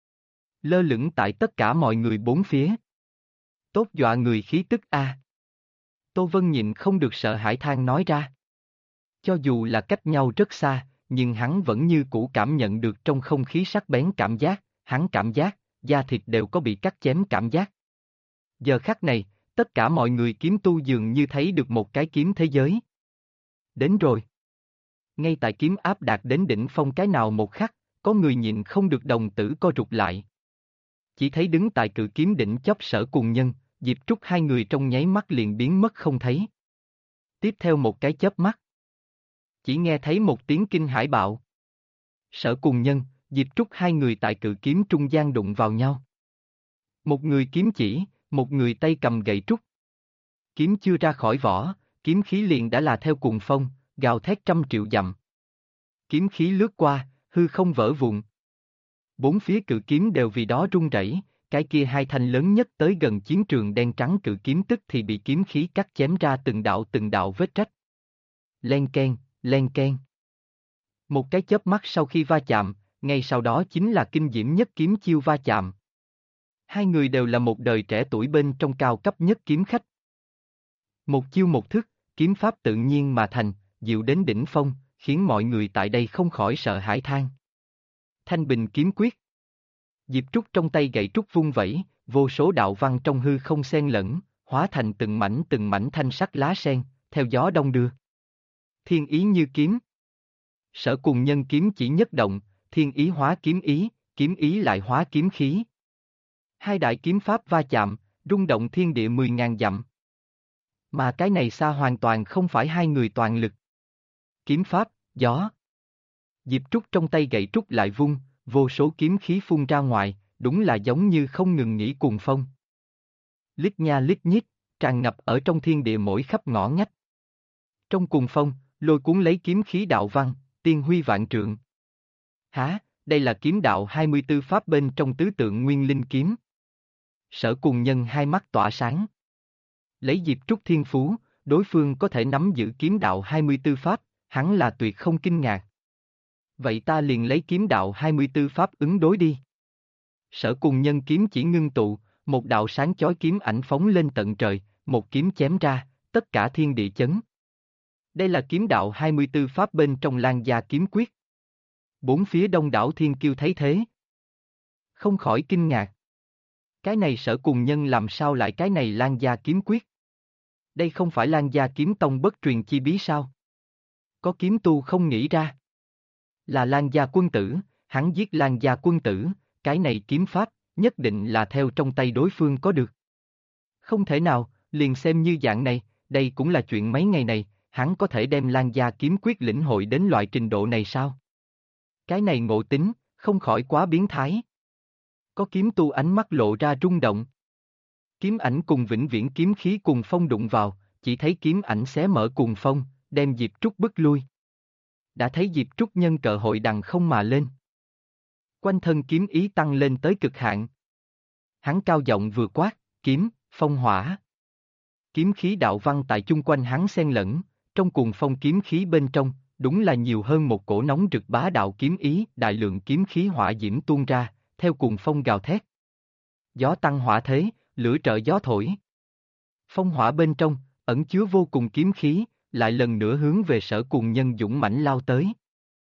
Lơ lửng tại tất cả mọi người bốn phía. Tốt dọa người khí tức a. Tô Vân nhịn không được sợ hãi than nói ra. Cho dù là cách nhau rất xa, nhưng hắn vẫn như cũ cảm nhận được trong không khí sắc bén cảm giác, hắn cảm giác, da thịt đều có bị cắt chém cảm giác. Giờ khắc này, tất cả mọi người kiếm tu dường như thấy được một cái kiếm thế giới. Đến rồi. Ngay tại kiếm áp đạt đến đỉnh phong cái nào một khắc, có người nhịn không được đồng tử co rụt lại. Chỉ thấy đứng tại cự kiếm đỉnh chóp Sở Cùng Nhân, Diệp Trúc hai người trong nháy mắt liền biến mất không thấy. Tiếp theo một cái chớp mắt. Chỉ nghe thấy một tiếng kinh hải bạo. Sở Cùng Nhân, Diệp Trúc hai người tại cự kiếm trung gian đụng vào nhau. Một người kiếm chỉ, một người tay cầm gậy trúc. Kiếm chưa ra khỏi vỏ, kiếm khí liền đã là theo cuồng phong, gào thét trăm triệu dặm. Kiếm khí lướt qua, hư không vỡ vụn. Bốn phía cự kiếm đều vì đó rung rẩy, cái kia hai thanh lớn nhất tới gần chiến trường đen trắng cự kiếm tức thì bị kiếm khí cắt chém ra từng đạo vết rách. Len keng, len keng. Một cái chớp mắt sau khi va chạm, ngay sau đó chính là kinh diễm nhất kiếm chiêu va chạm. Hai người đều là một đời trẻ tuổi bên trong cao cấp nhất kiếm khách. Một chiêu một thức, kiếm pháp tự nhiên mà thành, diệu đến đỉnh phong, khiến mọi người tại đây không khỏi sợ hãi than. Thanh Bình kiếm quyết. Diệp Trúc trong tay gậy trúc vung vẩy, vô số đạo văn trong hư không xen lẫn, hóa thành từng mảnh thanh sắc lá sen, theo gió đông đưa. Thiên ý như kiếm. Sở Cùng Nhân kiếm chỉ nhất động, thiên ý hóa kiếm ý lại hóa kiếm khí. Hai đại kiếm pháp va chạm, rung động thiên địa 10.000 dặm. Mà cái này xa hoàn toàn không phải hai người toàn lực. Kiếm pháp, gió. Diệp Trúc trong tay gậy trúc lại vung, vô số kiếm khí phun ra ngoài, đúng là giống như không ngừng nghỉ cuồng phong. Lít nha lít nhít, tràn ngập ở trong thiên địa mỗi khắp ngõ ngách. Trong cuồng phong, lôi cuốn lấy kiếm khí đạo văn, tiên huy vạn trượng. Hả, đây là kiếm đạo 24 pháp bên trong tứ tượng nguyên linh kiếm. Sở Cùng Nhân hai mắt tỏa sáng. Lấy Diệp Trúc thiên phú, đối phương có thể nắm giữ kiếm đạo 24 pháp, hắn là tuyệt không kinh ngạc. Vậy ta liền lấy kiếm đạo 24 pháp ứng đối đi. Sở Cùng Nhân kiếm chỉ ngưng tụ, một đạo sáng chói kiếm ảnh phóng lên tận trời, một kiếm chém ra, tất cả thiên địa chấn. Đây là kiếm đạo 24 pháp bên trong Lan Gia kiếm quyết. Bốn phía đông đảo thiên kiêu thấy thế, không khỏi kinh ngạc. Cái này Sở Cùng Nhân làm sao lại cái này Lan Gia kiếm quyết? Đây không phải Lan Gia kiếm tông bất truyền chi bí sao? Có kiếm tu không nghĩ ra. Là Lan Gia quân tử, hắn giết Lan Gia quân tử, cái này kiếm pháp, nhất định là theo trong tay đối phương có được. Không thể nào, liền xem như dạng này, đây cũng là chuyện mấy ngày này, hắn có thể đem Lan Gia kiếm quyết lĩnh hội đến loại trình độ này sao? Cái này ngộ tính, không khỏi quá biến thái. Có kiếm tu ánh mắt lộ ra rung động. Kiếm ảnh cùng vĩnh viễn kiếm khí cùng phong đụng vào, chỉ thấy kiếm ảnh xé mở cuồng phong, đem Diệp Trúc bức lui. Đã thấy Diệp Trúc nhân cơ hội đằng không mà lên. Quanh thân kiếm ý tăng lên tới cực hạn. Hắn cao giọng vừa quát, kiếm, phong hỏa. Kiếm khí đạo văn tại chung quanh hắn xen lẫn, trong cuồng phong kiếm khí bên trong, đúng là nhiều hơn một cổ nóng rực bá đạo kiếm ý, đại lượng kiếm khí hỏa diễm tuôn ra, theo cuồng phong gào thét. Gió tăng hỏa thế, lửa trợ gió thổi. Phong hỏa bên trong, ẩn chứa vô cùng kiếm khí, lại lần nữa hướng về Sở Cuồng Nhân dũng mãnh lao tới.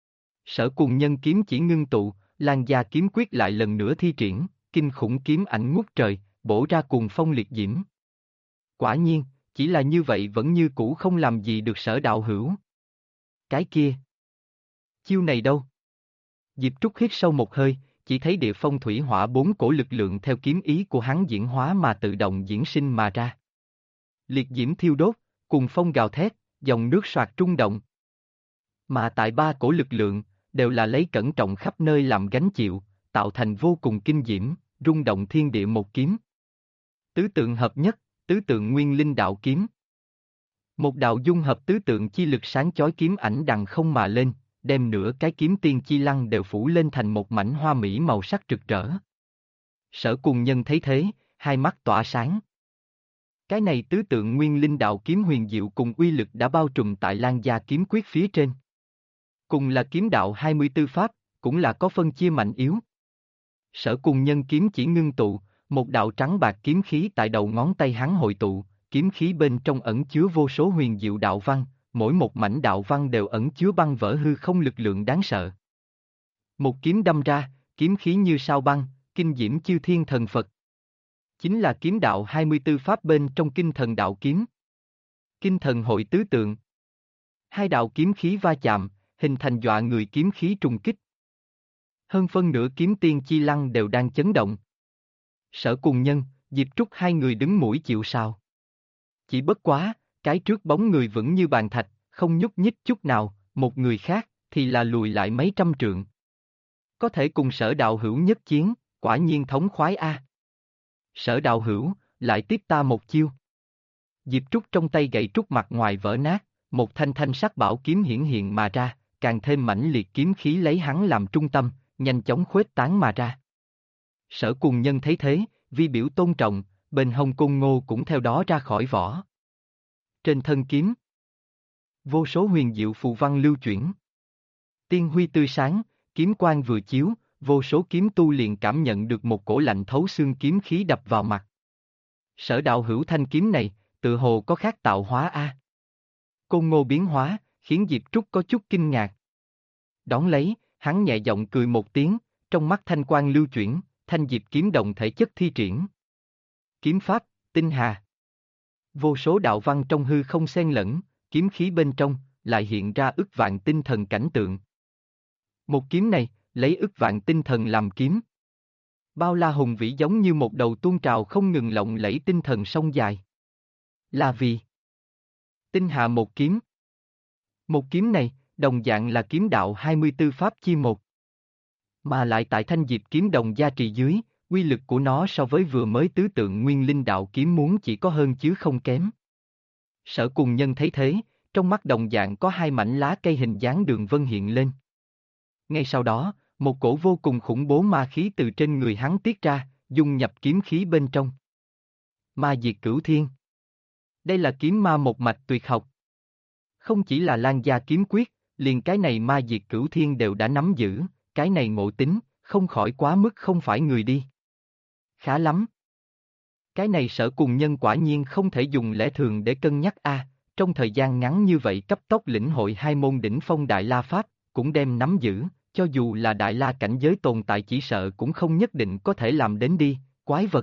Sở Cuồng Nhân kiếm chỉ ngưng tụ, Lan Gia kiếm quyết lại lần nữa thi triển, kinh khủng kiếm ảnh ngút trời, bổ ra cuồng phong liệt diễm. Quả nhiên, chỉ là như vậy vẫn như cũ không làm gì được Sở đạo hữu. Cái kia. Chiêu này đâu? Diệp Trúc hít sâu một hơi, chỉ thấy địa phong thủy hỏa bốn cổ lực lượng theo kiếm ý của hắn diễn hóa mà tự động diễn sinh mà ra. Liệt diễm thiêu đốt, cùng phong gào thét, dòng nước soạt trung động. Mà tại ba cổ lực lượng, đều là lấy cẩn trọng khắp nơi làm gánh chịu, tạo thành vô cùng kinh diễm, rung động thiên địa một kiếm. Tứ tượng hợp nhất, tứ tượng nguyên linh đạo kiếm. Một đạo dung hợp tứ tượng chi lực sáng chói kiếm ảnh đằng không mà lên, đem nửa cái kiếm tiên chi lăng đều phủ lên thành một mảnh hoa mỹ màu sắc rực rỡ. Sở Cuồng Nhân thấy thế, hai mắt tỏa sáng. Cái này tứ tượng nguyên linh đạo kiếm huyền diệu cùng uy lực đã bao trùm tại Lan Gia kiếm quyết phía trên. Cùng là kiếm đạo 24 pháp, cũng là có phân chia mạnh yếu. Sở Cuồng Nhân kiếm chỉ ngưng tụ, một đạo trắng bạc kiếm khí tại đầu ngón tay hắn hội tụ, kiếm khí bên trong ẩn chứa vô số huyền diệu đạo văn, mỗi một mảnh đạo văn đều ẩn chứa băng vỡ hư không lực lượng đáng sợ. Một kiếm đâm ra, kiếm khí như sao băng, kinh diễm chư thiên thần Phật. Chính là kiếm đạo 24 pháp bên trong kinh thần đạo kiếm. Kinh thần hội tứ tượng. Hai đạo kiếm khí va chạm, hình thành dọa người kiếm khí trùng kích. Hơn phân nửa kiếm tiên chi lăng đều đang chấn động. Sở Cuồng Nhân, Diệp Trúc hai người đứng mũi chịu sào. Chỉ bất quá, cái trước bóng người vững như bàn thạch, không nhúc nhích chút nào, một người khác, thì là lùi lại mấy trăm trượng. Có thể cùng Sở đạo hữu nhất chiến, quả nhiên thống khoái a. Sở đạo hữu, lại tiếp ta một chiêu. Diệp Trúc trong tay gậy trúc mặt ngoài vỡ nát, một thanh thanh sắc bảo kiếm hiển hiện mà ra, càng thêm mãnh liệt kiếm khí lấy hắn làm trung tâm, nhanh chóng khuếch tán mà ra. Sở Cuồng Nhân thấy thế, vi biểu tôn trọng, bên hông Côn Ngô cũng theo đó ra khỏi vỏ. Trên thân kiếm, vô số huyền diệu phù văn lưu chuyển. Tiên huy tươi sáng, kiếm quang vừa chiếu, vô số kiếm tu liền cảm nhận được một cổ lạnh thấu xương kiếm khí đập vào mặt. Sở đạo hữu thanh kiếm này, tự hồ có khác tạo hóa a. Côn Ngô biến hóa, khiến Diệp Trúc có chút kinh ngạc. Đón lấy, hắn nhẹ giọng cười một tiếng, trong mắt thanh quang lưu chuyển, thanh diệp kiếm đồng thể chất thi triển. Kiếm pháp, tinh hà. Vô số đạo văn trong hư không xen lẫn, kiếm khí bên trong, lại hiện ra ức vạn tinh thần cảnh tượng. Một kiếm này, lấy ức vạn tinh thần làm kiếm. Bao la hùng vĩ giống như một đầu tuôn trào không ngừng lộng lẫy tinh thần sông dài. Là vì tinh hà một kiếm. Một kiếm này, đồng dạng là kiếm đạo 24 pháp chi một. Mà lại tại thanh diệp kiếm đồng gia trì dưới, uy lực của nó so với vừa mới tứ tượng nguyên linh đạo kiếm muốn chỉ có hơn chứ không kém. Sở Cuồng Nhân thấy thế, trong mắt đồng dạng có hai mảnh lá cây hình dáng đường vân hiện lên. Ngay sau đó, một cổ vô cùng khủng bố ma khí từ trên người hắn tiết ra, dung nhập kiếm khí bên trong. Ma diệt cửu thiên. Đây là kiếm ma một mạch tuyệt học. Không chỉ là Lan Gia kiếm quyết, liền cái này ma diệt cửu thiên đều đã nắm giữ, cái này ngộ tính, không khỏi quá mức không phải người đi. Khá lắm. Cái này Sở Cuồng Nhân quả nhiên không thể dùng lẽ thường để cân nhắc a. Trong thời gian ngắn như vậy cấp tốc lĩnh hội hai môn đỉnh phong Đại La Pháp, cũng đem nắm giữ, cho dù là Đại La cảnh giới tồn tại chỉ sợ cũng không nhất định có thể làm đến đi, quái vật.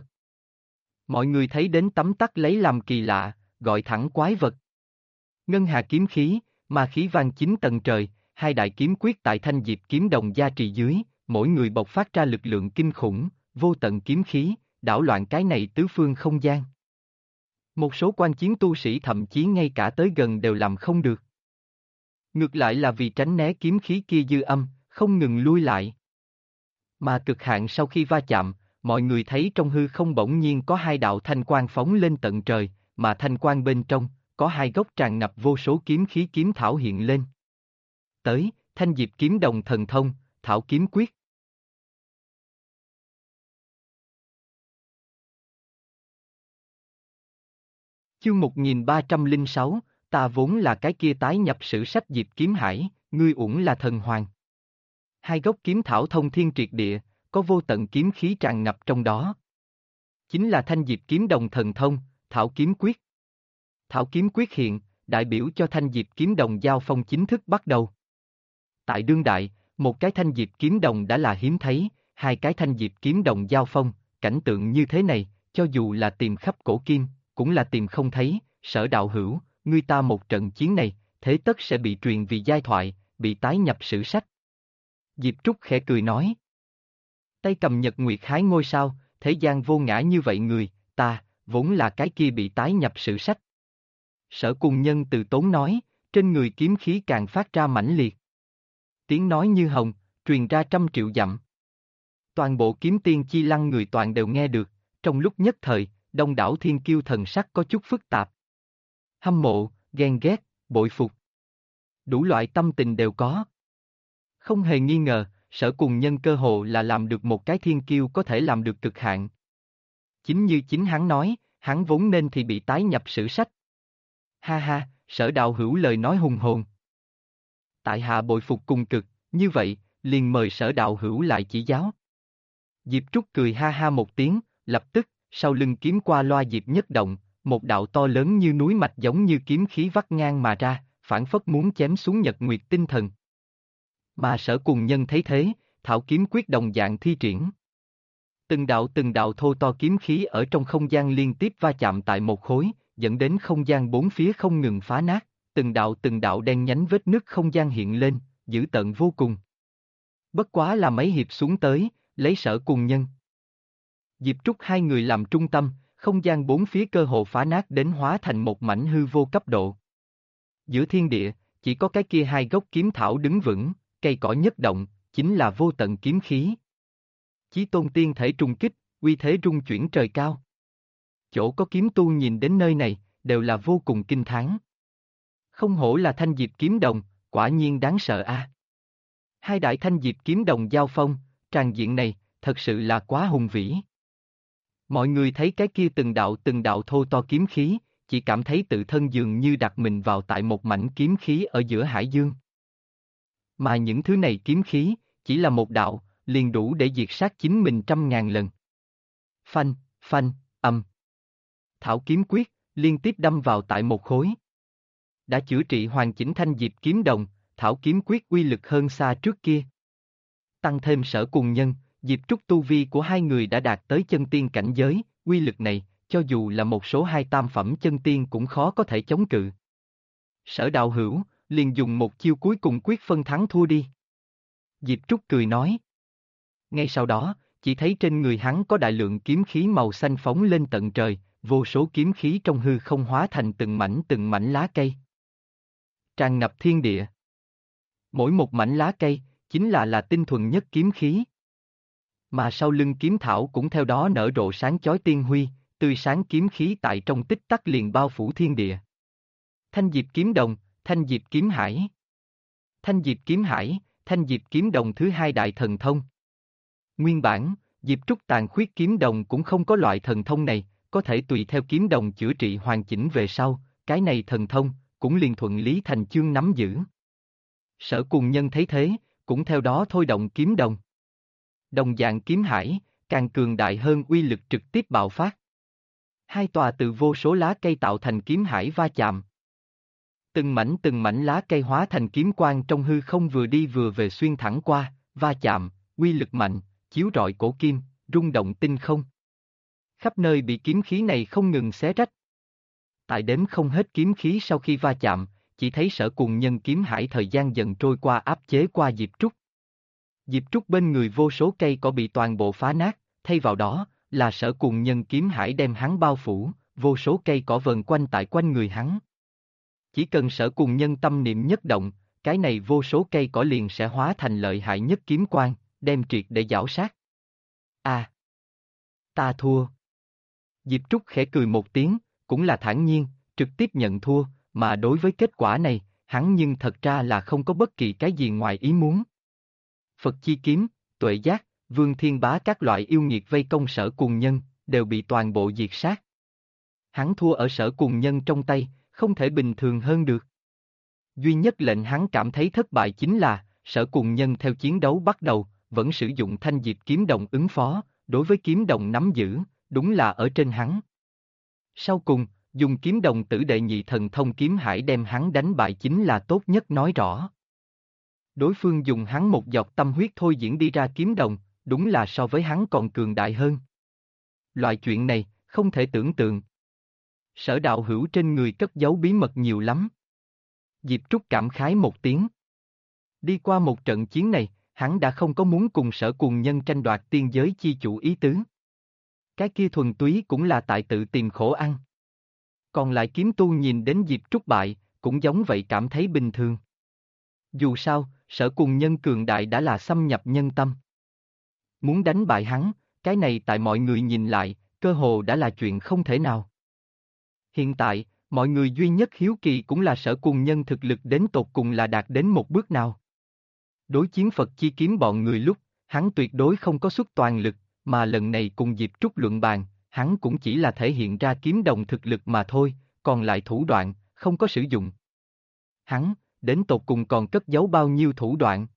Mọi người thấy đến tấm tắc lấy làm kỳ lạ, gọi thẳng quái vật. Ngân hà kiếm khí, ma khí vang 9 tầng trời, hai đại kiếm quyết tại thanh diệp kiếm đồng gia trì dưới, mỗi người bộc phát ra lực lượng kinh khủng, vô tận kiếm khí, đảo loạn cái này tứ phương không gian. Một số quan chiến tu sĩ thậm chí ngay cả tới gần đều làm không được. Ngược lại là vì tránh né kiếm khí kia dư âm, không ngừng lui lại. Mà cực hạn sau khi va chạm, mọi người thấy trong hư không bỗng nhiên có hai đạo thanh quang phóng lên tận trời, mà thanh quang bên trong, có hai gốc tràn ngập vô số kiếm khí kiếm thảo hiện lên. tới, thanh diệp kiếm đồng thần thông, thảo kiếm quyết. Chương 1306, ta vốn là cái kia tái nhập sử sách Diệp Kiếm Hải, ngươi uổng là thần hoàng. Hai gốc kiếm thảo thông thiên triệt địa, có vô tận kiếm khí tràn ngập trong đó. Chính là thanh diệp kiếm đồng thần thông, thảo kiếm quyết. Thảo kiếm quyết hiện, đại biểu cho thanh diệp kiếm đồng giao phong chính thức bắt đầu. Tại đương đại, một cái thanh diệp kiếm đồng đã là hiếm thấy, hai cái thanh diệp kiếm đồng giao phong, cảnh tượng như thế này, cho dù là tìm khắp cổ kim, cũng là tìm không thấy. Sở đạo hữu, ngươi ta một trận chiến này, thế tất sẽ bị truyền vì giai thoại, bị tái nhập sử sách. Diệp Trúc khẽ cười nói. Tay cầm nhật nguyệt hái ngôi sao, thế gian vô ngã như vậy người, ta, vốn là cái kia bị tái nhập sử sách. Sở Cùng Nhân từ tốn nói, trên người kiếm khí càng phát ra mãnh liệt. Tiếng nói như hồng, truyền ra trăm triệu dặm. Toàn bộ kiếm tiên chi lăng người toàn đều nghe được, trong lúc nhất thời, đông đảo thiên kiêu thần sắc có chút phức tạp. Hâm mộ, ghen ghét, bội phục. Đủ loại tâm tình đều có. Không hề nghi ngờ, Sở Cùng Nhân cơ hồ là làm được một cái thiên kiêu có thể làm được cực hạn. Chính như chính hắn nói, hắn vốn nên thì bị tái nhập sử sách. Ha ha, Sở đạo hữu lời nói hùng hồn. Tại hạ bội phục cùng cực, như vậy, liền mời Sở đạo hữu lại chỉ giáo. Diệp Trúc cười ha ha một tiếng, lập tức, sau lưng kiếm qua loa Diệp nhất động, một đạo to lớn như núi mạch giống như kiếm khí vắt ngang mà ra, phảng phất muốn chém xuống nhật nguyệt tinh thần. Mà Sở Cùng Nhân thấy thế, thảo kiếm quyết đồng dạng thi triển. Từng đạo thô to kiếm khí ở trong không gian liên tiếp va chạm tại một khối, dẫn đến không gian bốn phía không ngừng phá nát, từng đạo đen nhánh vết nứt không gian hiện lên, dữ tợn vô cùng. Bất quá là mấy hiệp xuống tới, lấy Sở Cùng Nhân. Diệp Trúc hai người làm trung tâm, không gian bốn phía cơ hồ phá nát đến hóa thành một mảnh hư vô cấp độ. Giữa thiên địa, chỉ có cái kia hai gốc kiếm thảo đứng vững, cây cỏ nhất động, chính là vô tận kiếm khí. Chí tôn tiên thể trùng kích, uy thế rung chuyển trời cao. Chỗ có kiếm tu nhìn đến nơi này, đều là vô cùng kinh thán. Không hổ là thanh diệp kiếm đồng, quả nhiên đáng sợ a. Hai đại thanh diệp kiếm đồng giao phong, tràng diện này, thật sự là quá hùng vĩ. Mọi người thấy cái kia từng đạo thô to kiếm khí, chỉ cảm thấy tự thân dường như đặt mình vào tại một mảnh kiếm khí ở giữa hải dương. Mà những thứ này kiếm khí, chỉ là một đạo, liền đủ để diệt sát chính mình 100.000 lần. Phanh, phanh, âm. Thảo kiếm quyết, liên tiếp đâm vào tại một khối. Đã chữa trị hoàn chỉnh thanh diệp kiếm đồng, thảo kiếm quyết uy lực hơn xa trước kia. Tăng thêm Sở Cùng Nhân, Diệp Trúc tu vi của hai người đã đạt tới chân tiên cảnh giới, uy lực này, cho dù là một số hai tam phẩm chân tiên cũng khó có thể chống cự. Sở đạo hữu, liền dùng một chiêu cuối cùng quyết phân thắng thua đi. Diệp Trúc cười nói. Ngay sau đó, chỉ thấy trên người hắn có đại lượng kiếm khí màu xanh phóng lên tận trời, vô số kiếm khí trong hư không hóa thành từng mảnh lá cây. Tràn ngập thiên địa. Mỗi một mảnh lá cây, chính là tinh thuần nhất kiếm khí. Mà sau lưng kiếm thảo cũng theo đó nở rộ sáng chói tiên huy, tươi sáng kiếm khí tại trong tích tắc liền bao phủ thiên địa. Thanh diệp kiếm đồng, thanh diệp kiếm hải. Thanh diệp kiếm hải, thanh diệp kiếm đồng thứ hai đại thần thông. Nguyên bản, Diệp Trúc tàn khuyết kiếm đồng cũng không có loại thần thông này, có thể tùy theo kiếm đồng chữa trị hoàn chỉnh về sau, cái này thần thông, cũng liền thuận lý thành chương nắm giữ. Sở Cùng Nhân thấy thế, cũng theo đó thôi động kiếm đồng. Đồng dạng kiếm hải, càng cường đại hơn uy lực trực tiếp bạo phát. Hai tòa từ vô số lá cây tạo thành kiếm hải va chạm. Từng mảnh lá cây hóa thành kiếm quang trong hư không vừa đi vừa về xuyên thẳng qua, va chạm, uy lực mạnh, chiếu rọi cổ kim, rung động tinh không. Khắp nơi bị kiếm khí này không ngừng xé rách. Tại đếm không hết kiếm khí sau khi va chạm, chỉ thấy Sở Cùng Nhân kiếm hải thời gian dần trôi qua áp chế qua Diệp Trúc. Diệp Trúc bên người vô số cây cỏ bị toàn bộ phá nát, thay vào đó, là Sở Cùng Nhân kiếm hải đem hắn bao phủ, vô số cây cỏ vần quanh tại quanh người hắn. Chỉ cần Sở Cùng Nhân tâm niệm nhất động, cái này vô số cây cỏ liền sẽ hóa thành lợi hại nhất kiếm quang, đem triệt để giảo sát. À! Ta thua. Diệp Trúc khẽ cười một tiếng, cũng là thản nhiên, trực tiếp nhận thua, mà đối với kết quả này, hắn nhưng thật ra là không có bất kỳ cái gì ngoài ý muốn. Phật Chi Kiếm, Tuệ Giác, Vương Thiên Bá các loại yêu nghiệt vây công Sở Cuồng Nhân, đều bị toàn bộ diệt sát. Hắn thua ở Sở Cuồng Nhân trong tay, không thể bình thường hơn được. Duy nhất lệnh hắn cảm thấy thất bại chính là, Sở Cuồng Nhân theo chiến đấu bắt đầu, vẫn sử dụng thanh diệp kiếm đồng ứng phó, đối với kiếm đồng nắm giữ, đúng là ở trên hắn. Sau cùng, dùng kiếm đồng tử đệ nhị thần thông kiếm hải đem hắn đánh bại chính là tốt nhất nói rõ. Đối phương dùng hắn một giọt tâm huyết thôi diễn đi ra kiếm đồng, đúng là so với hắn còn cường đại hơn. Loại chuyện này, không thể tưởng tượng. Sở đạo hữu trên người cất giấu bí mật nhiều lắm. Diệp Trúc cảm khái một tiếng. Đi qua một trận chiến này, hắn đã không có muốn cùng Sở Cuồng Nhân tranh đoạt tiên giới chi chủ ý tứ. Cái kia thuần túy cũng là tại tự tìm khổ ăn. Còn lại kiếm tu nhìn đến Diệp Trúc bại, cũng giống vậy cảm thấy bình thường. Dù sao, Sở Cuồng Nhân cường đại đã là xâm nhập nhân tâm. Muốn đánh bại hắn, cái này tại mọi người nhìn lại, cơ hồ đã là chuyện không thể nào. Hiện tại, mọi người duy nhất hiếu kỳ cũng là Sở Cuồng Nhân thực lực đến tột cùng là đạt đến một bước nào. Đối chiến Phật Chi Kiếm bọn người lúc, hắn tuyệt đối không có xuất toàn lực, mà lần này cùng Diệp Trúc luận bàn, hắn cũng chỉ là thể hiện ra kiếm đồng thực lực mà thôi, còn lại thủ đoạn, không có sử dụng. Hắn, đến tột cùng còn cất giấu bao nhiêu thủ đoạn.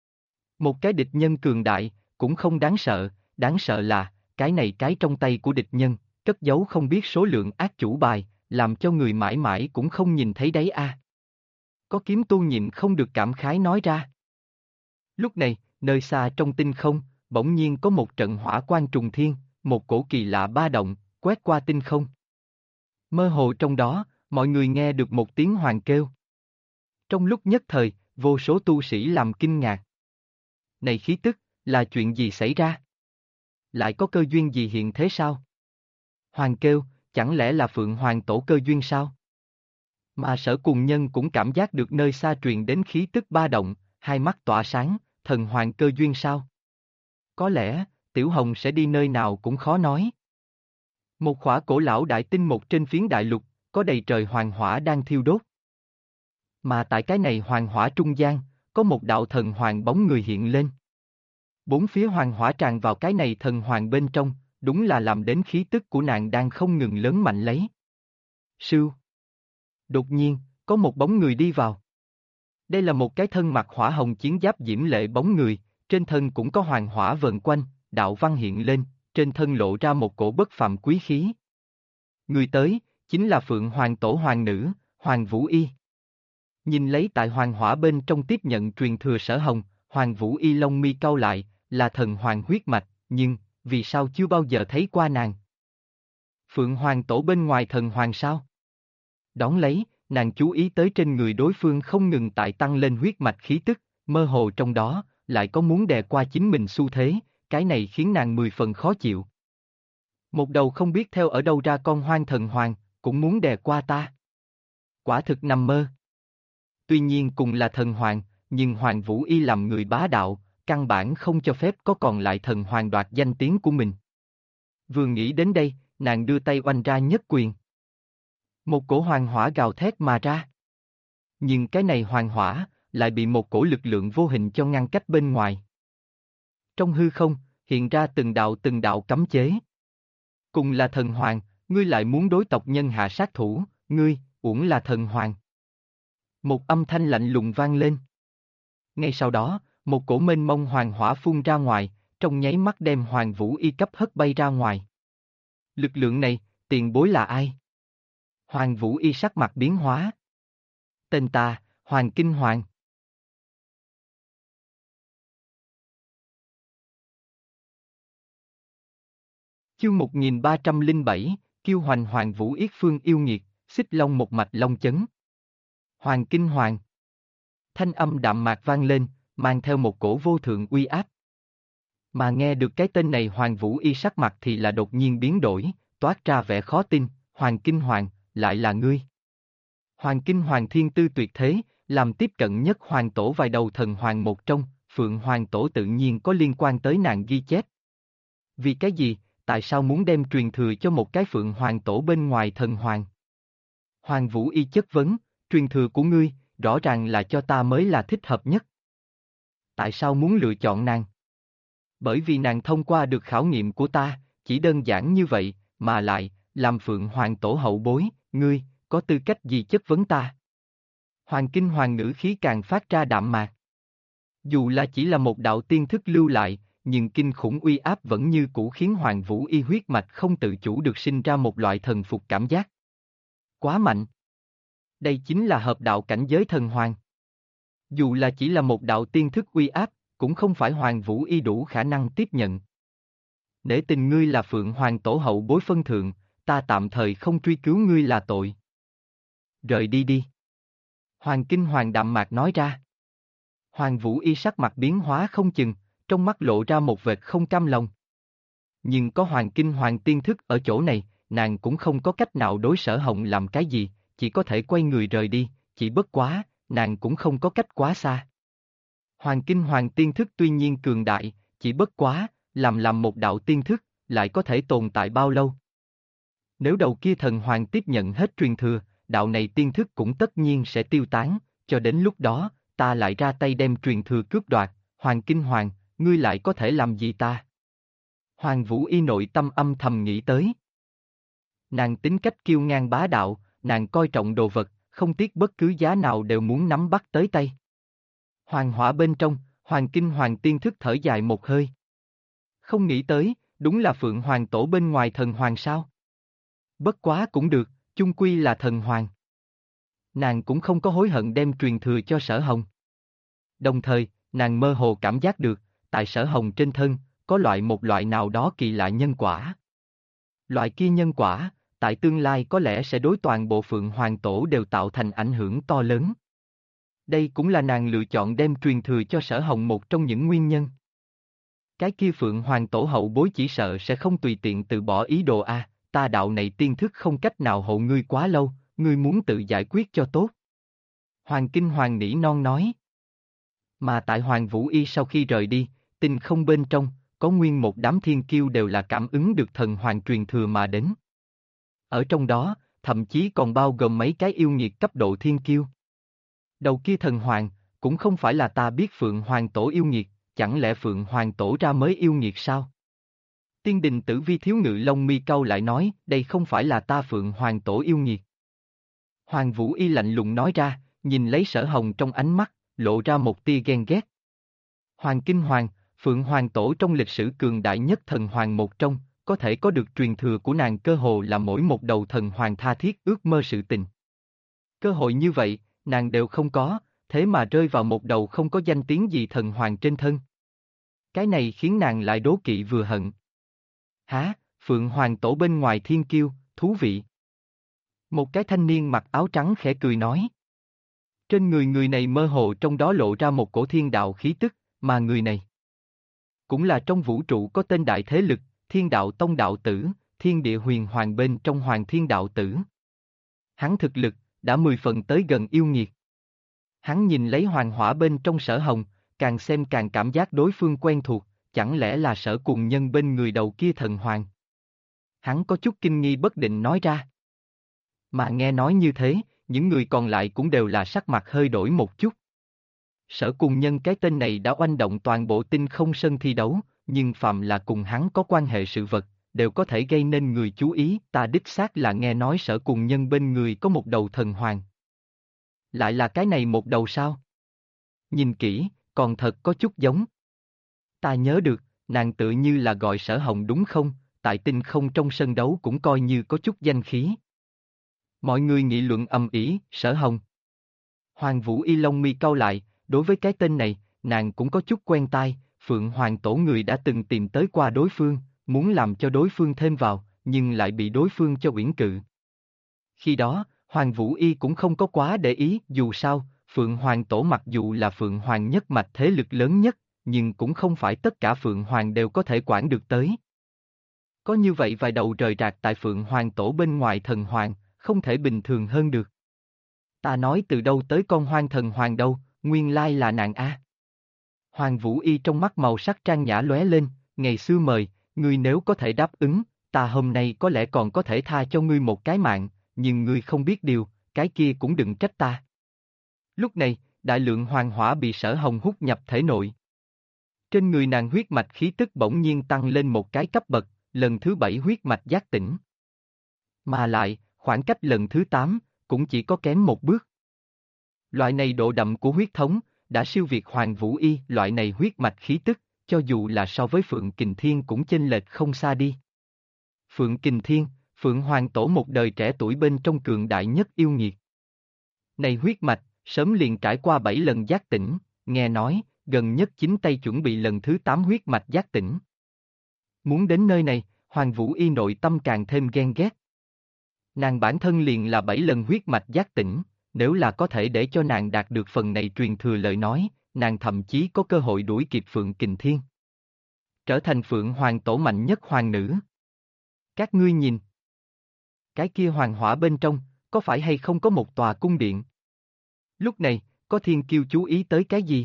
Một cái địch nhân cường đại, cũng không đáng sợ là, cái này cái trong tay của địch nhân, cất giấu không biết số lượng ác chủ bài, làm cho người mãi mãi cũng không nhìn thấy đấy a. Có kiếm tu nhịn không được cảm khái nói ra. Lúc này, nơi xa trong tinh không, bỗng nhiên có một trận hỏa quang trùng thiên, một cổ kỳ lạ ba động, quét qua tinh không. Mơ hồ trong đó, mọi người nghe được một tiếng hoàng kêu. Trong lúc nhất thời, vô số tu sĩ làm kinh ngạc. Này khí tức, là chuyện gì xảy ra? Lại có cơ duyên gì hiện thế sao? Hoàng kêu, chẳng lẽ là Phượng Hoàng tổ cơ duyên sao? Mà Sở Cuồng Nhân cũng cảm giác được nơi xa truyền đến khí tức ba động, hai mắt tỏa sáng, thần hoàng cơ duyên sao? Có lẽ, Tiểu Hồng sẽ đi nơi nào cũng khó nói. Một khỏa cổ lão đại tinh một trên phiến đại lục, có đầy trời hoàng hỏa đang thiêu đốt. Mà tại cái này hoàng hỏa trung gian, có một đạo thần hoàng bóng người hiện lên. Bốn phía hoàng hỏa tràn vào cái này thần hoàng bên trong, đúng là làm đến khí tức của nàng đang không ngừng lớn mạnh lấy. Sưu. Đột nhiên, có một bóng người đi vào. Đây là một cái thân mặc hỏa hồng chiến giáp diễm lệ bóng người, trên thân cũng có hoàng hỏa vần quanh, đạo văn hiện lên, trên thân lộ ra một cổ bất phàm quý khí. Người tới, chính là Phượng Hoàng tổ hoàng nữ, Hoàng Vũ Y. Nhìn lấy tại hoàng hỏa bên trong tiếp nhận truyền thừa Sở Hồng, Hoàng Vũ Y lông mi cau lại, là thần hoàng huyết mạch, nhưng, vì sao chưa bao giờ thấy qua nàng? Phượng Hoàng tổ bên ngoài thần hoàng sao? Đón lấy, nàng chú ý tới trên người đối phương không ngừng tại tăng lên huyết mạch khí tức, mơ hồ trong đó, lại có muốn đè qua chính mình xu thế, cái này khiến nàng 10 phần khó chịu. Một đầu không biết theo ở đâu ra con hoang thần hoàng, cũng muốn đè qua ta. Quả thực nằm mơ. Tuy nhiên cùng là thần hoàng, nhưng Hoàng Vũ Y làm người bá đạo, căn bản không cho phép có còn lại thần hoàng đoạt danh tiếng của mình. Vừa nghĩ đến đây, nàng đưa tay oanh ra nhất quyền. Một cổ hoàng hỏa gào thét mà ra. Nhưng cái này hoàng hỏa, lại bị một cổ lực lượng vô hình cho ngăn cách bên ngoài. Trong hư không, hiện ra từng đạo cấm chế. Cùng là thần hoàng, ngươi lại muốn đối tộc nhân hạ sát thủ, ngươi, uổng là thần hoàng. Một âm thanh lạnh lùng vang lên. Ngay sau đó, một cổ mênh mông hoàng hỏa phun ra ngoài, trong nháy mắt đem Hoàng Vũ Y cấp hất bay ra ngoài. Lực lượng này, tiền bối là ai? Hoàng Vũ Y sắc mặt biến hóa. Tên ta, Hoàng Kinh Hoàng. Chương 1307, Kiêu Hoành Hoàng Vũ Yết Phương yêu nghiệt, xích long một mạch long chấn. Hoàng Kinh Hoàng. Thanh âm đạm mạc vang lên, mang theo một cổ vô thượng uy áp. Mà nghe được cái tên này Hoàng Vũ Y sắc mặt thì là đột nhiên biến đổi, toát ra vẻ khó tin, Hoàng Kinh Hoàng, lại là ngươi. Hoàng Kinh Hoàng thiên tư tuyệt thế, làm tiếp cận nhất hoàng tổ vài đầu thần hoàng một trong, Phượng Hoàng tổ tự nhiên có liên quan tới nàng ghi chép. Vì cái gì, tại sao muốn đem truyền thừa cho một cái Phượng Hoàng tổ bên ngoài thần hoàng? Hoàng Vũ Y chất vấn, truyền thừa của ngươi, rõ ràng là cho ta mới là thích hợp nhất. Tại sao muốn lựa chọn nàng? Bởi vì nàng thông qua được khảo nghiệm của ta, chỉ đơn giản như vậy, mà lại, làm Phượng Hoàng tổ hậu bối, ngươi, có tư cách gì chất vấn ta? Hoàng Kinh Hoàng ngữ khí càng phát ra đạm mạc. Dù là chỉ là một đạo tiên thức lưu lại, nhưng kinh khủng uy áp vẫn như cũ khiến Hoàng Vũ Y huyết mạch không tự chủ được sinh ra một loại thần phục cảm giác. Quá mạnh. Đây chính là hợp đạo cảnh giới thần hoàng. Dù là chỉ là một đạo tiên thức uy áp, cũng không phải Hoàng Vũ Y đủ khả năng tiếp nhận. Nể tình ngươi là Phượng Hoàng tổ hậu bối phân thượng, ta tạm thời không truy cứu ngươi là tội. Rời đi đi. Hoàng Kinh Hoàng đạm mạc nói ra. Hoàng Vũ Y sắc mặt biến hóa không chừng, trong mắt lộ ra một vệt không cam lòng. Nhưng có Hoàng Kinh Hoàng tiên thức ở chỗ này, nàng cũng không có cách nào đối Sở Hồng làm cái gì, chỉ có thể quay người rời đi, chỉ bất quá, nàng cũng không có cách quá xa. Hoàng Kinh Hoàng tiên thức tuy nhiên cường đại, chỉ bất quá, làm một đạo tiên thức, lại có thể tồn tại bao lâu? Nếu đầu kia thần hoàng tiếp nhận hết truyền thừa, đạo này tiên thức cũng tất nhiên sẽ tiêu tán, cho đến lúc đó, ta lại ra tay đem truyền thừa cướp đoạt, Hoàng Kinh Hoàng, ngươi lại có thể làm gì ta? Hoàng Vũ Y nội tâm âm thầm nghĩ tới. Nàng tính cách kiêu ngang bá đạo, nàng coi trọng đồ vật, không tiếc bất cứ giá nào đều muốn nắm bắt tới tay. Hoàng hỏa bên trong, Hoàng Kinh Hoàng tiên thức thở dài một hơi. Không nghĩ tới, đúng là Phượng Hoàng tổ bên ngoài thần hoàng sao? Bất quá cũng được, chung quy là thần hoàng. Nàng cũng không có hối hận đem truyền thừa cho Sở Hồng. Đồng thời, nàng mơ hồ cảm giác được, tại Sở Hồng trên thân, có một loại nào đó kỳ lạ nhân quả. Loại kia nhân quả, tại tương lai có lẽ sẽ đối toàn bộ Phượng Hoàng tổ đều tạo thành ảnh hưởng to lớn. Đây cũng là nàng lựa chọn đem truyền thừa cho Sở Hồng một trong những nguyên nhân. Cái kia Phượng Hoàng tổ hậu bối chỉ sợ sẽ không tùy tiện từ bỏ ý đồ a, ta đạo này tiên thức không cách nào hộ ngươi quá lâu, ngươi muốn tự giải quyết cho tốt. Hoàng Kinh Hoàng nỉ non nói. Mà tại Hoàng Vũ Y sau khi rời đi, tinh không bên trong, có nguyên một đám thiên kiêu đều là cảm ứng được thần hoàng truyền thừa mà đến. Ở trong đó, thậm chí còn bao gồm mấy cái yêu nghiệt cấp độ thiên kiêu. Đầu kia thần hoàng, cũng không phải là ta biết Phượng Hoàng tổ yêu nghiệt, chẳng lẽ Phượng Hoàng tổ ra mới yêu nghiệt sao? Tiên đình Tử Vi thiếu ngự lông mi cau lại nói, đây không phải là ta Phượng Hoàng tổ yêu nghiệt. Hoàng Vũ Y lạnh lùng nói ra, nhìn lấy Sở Hồng trong ánh mắt, lộ ra một tia ghen ghét. Hoàng Kinh Hoàng, Phượng Hoàng tổ trong lịch sử cường đại nhất thần hoàng một trong, có thể có được truyền thừa của nàng cơ hồ là mỗi một đầu thần hoàng tha thiết ước mơ sự tình. Cơ hội như vậy, nàng đều không có, thế mà rơi vào một đầu không có danh tiếng gì thần hoàng trên thân. Cái này khiến nàng lại đố kỵ vừa hận. Hả, Phượng Hoàng tổ bên ngoài thiên kiêu, thú vị. Một cái thanh niên mặc áo trắng khẽ cười nói. Trên người này mơ hồ trong đó lộ ra một cổ thiên đạo khí tức, mà người này cũng là trong vũ trụ có tên đại thế lực, Thiên Đạo Tông đạo tử, Thiên Địa Huyền Hoàng bên trong Hoàng Thiên đạo tử. Hắn thực lực, đã 10 phần tới gần yêu nghiệt. Hắn nhìn lấy hoàng hỏa bên trong Sở Hồng, càng xem càng cảm giác đối phương quen thuộc, chẳng lẽ là Sở Cùng Nhân bên người đầu kia thần hoàng. Hắn có chút kinh nghi bất định nói ra. Mà nghe nói như thế, những người còn lại cũng đều là sắc mặt hơi đổi một chút. Sở Cùng Nhân cái tên này đã oanh động toàn bộ tinh không sân thi đấu, nhưng phạm là cùng hắn có quan hệ sự vật, đều có thể gây nên người chú ý, ta đích xác là nghe nói Sở Cùng Nhân bên người có một đầu thần hoàng. Lại là cái này một đầu sao? Nhìn kỹ, còn thật có chút giống. Ta nhớ được, nàng tự như là gọi Sở Hồng đúng không, tại tinh không trong sân đấu cũng coi như có chút danh khí. Mọi người nghị luận ầm ĩ, Sở Hồng. Hoàng Vũ Y lông mi cau lại, đối với cái tên này, nàng cũng có chút quen tai, Phượng Hoàng tổ người đã từng tìm tới qua đối phương, muốn làm cho đối phương thêm vào, nhưng lại bị đối phương cho uyển cự. Khi đó, Hoàng Vũ Y cũng không có quá để ý, dù sao, Phượng Hoàng tổ mặc dù là Phượng Hoàng nhất mạch thế lực lớn nhất, nhưng cũng không phải tất cả Phượng Hoàng đều có thể quản được tới. Có như vậy vài đầu rời rạc tại Phượng Hoàng tổ bên ngoài thần hoàng, không thể bình thường hơn được. Ta nói từ đâu tới con hoang thần hoàng đâu, nguyên lai là nàng a. Hoàng Vũ Y trong mắt màu sắc trang nhã lóe lên, ngày xưa mời, ngươi nếu có thể đáp ứng, ta hôm nay có lẽ còn có thể tha cho ngươi một cái mạng, nhưng ngươi không biết điều, cái kia cũng đừng trách ta. Lúc này, đại lượng hoàng hỏa bị Sở Hồng hút nhập thể nội. Trên người nàng huyết mạch khí tức bỗng nhiên tăng lên một cái cấp bậc, lần thứ 7 huyết mạch giác tỉnh. Mà lại, khoảng cách lần thứ 8, cũng chỉ có kém một bước. Loại này độ đậm của huyết thống, đã siêu việt Hoàng Vũ Y, loại này huyết mạch khí tức, cho dù là so với Phượng Kình Thiên cũng chênh lệch không xa đi. Phượng Kình Thiên, Phượng Hoàng Tổ một đời trẻ tuổi bên trong cường đại nhất yêu nghiệt. Này huyết mạch, sớm liền trải qua 7 lần giác tỉnh, nghe nói, gần nhất chính tay chuẩn bị lần thứ 8 huyết mạch giác tỉnh. Muốn đến nơi này, Hoàng Vũ Y nội tâm càng thêm ghen ghét. Nàng bản thân liền là 7 lần huyết mạch giác tỉnh, nếu là có thể để cho nàng đạt được phần này truyền thừa lời nói, nàng thậm chí có cơ hội đuổi kịp Phượng Kình Thiên. Trở thành Phượng Hoàng Tổ mạnh nhất hoàng nữ. Các ngươi nhìn. Cái kia hoàng hỏa bên trong, có phải hay không có một tòa cung điện? Lúc này, có thiên kiêu chú ý tới cái gì?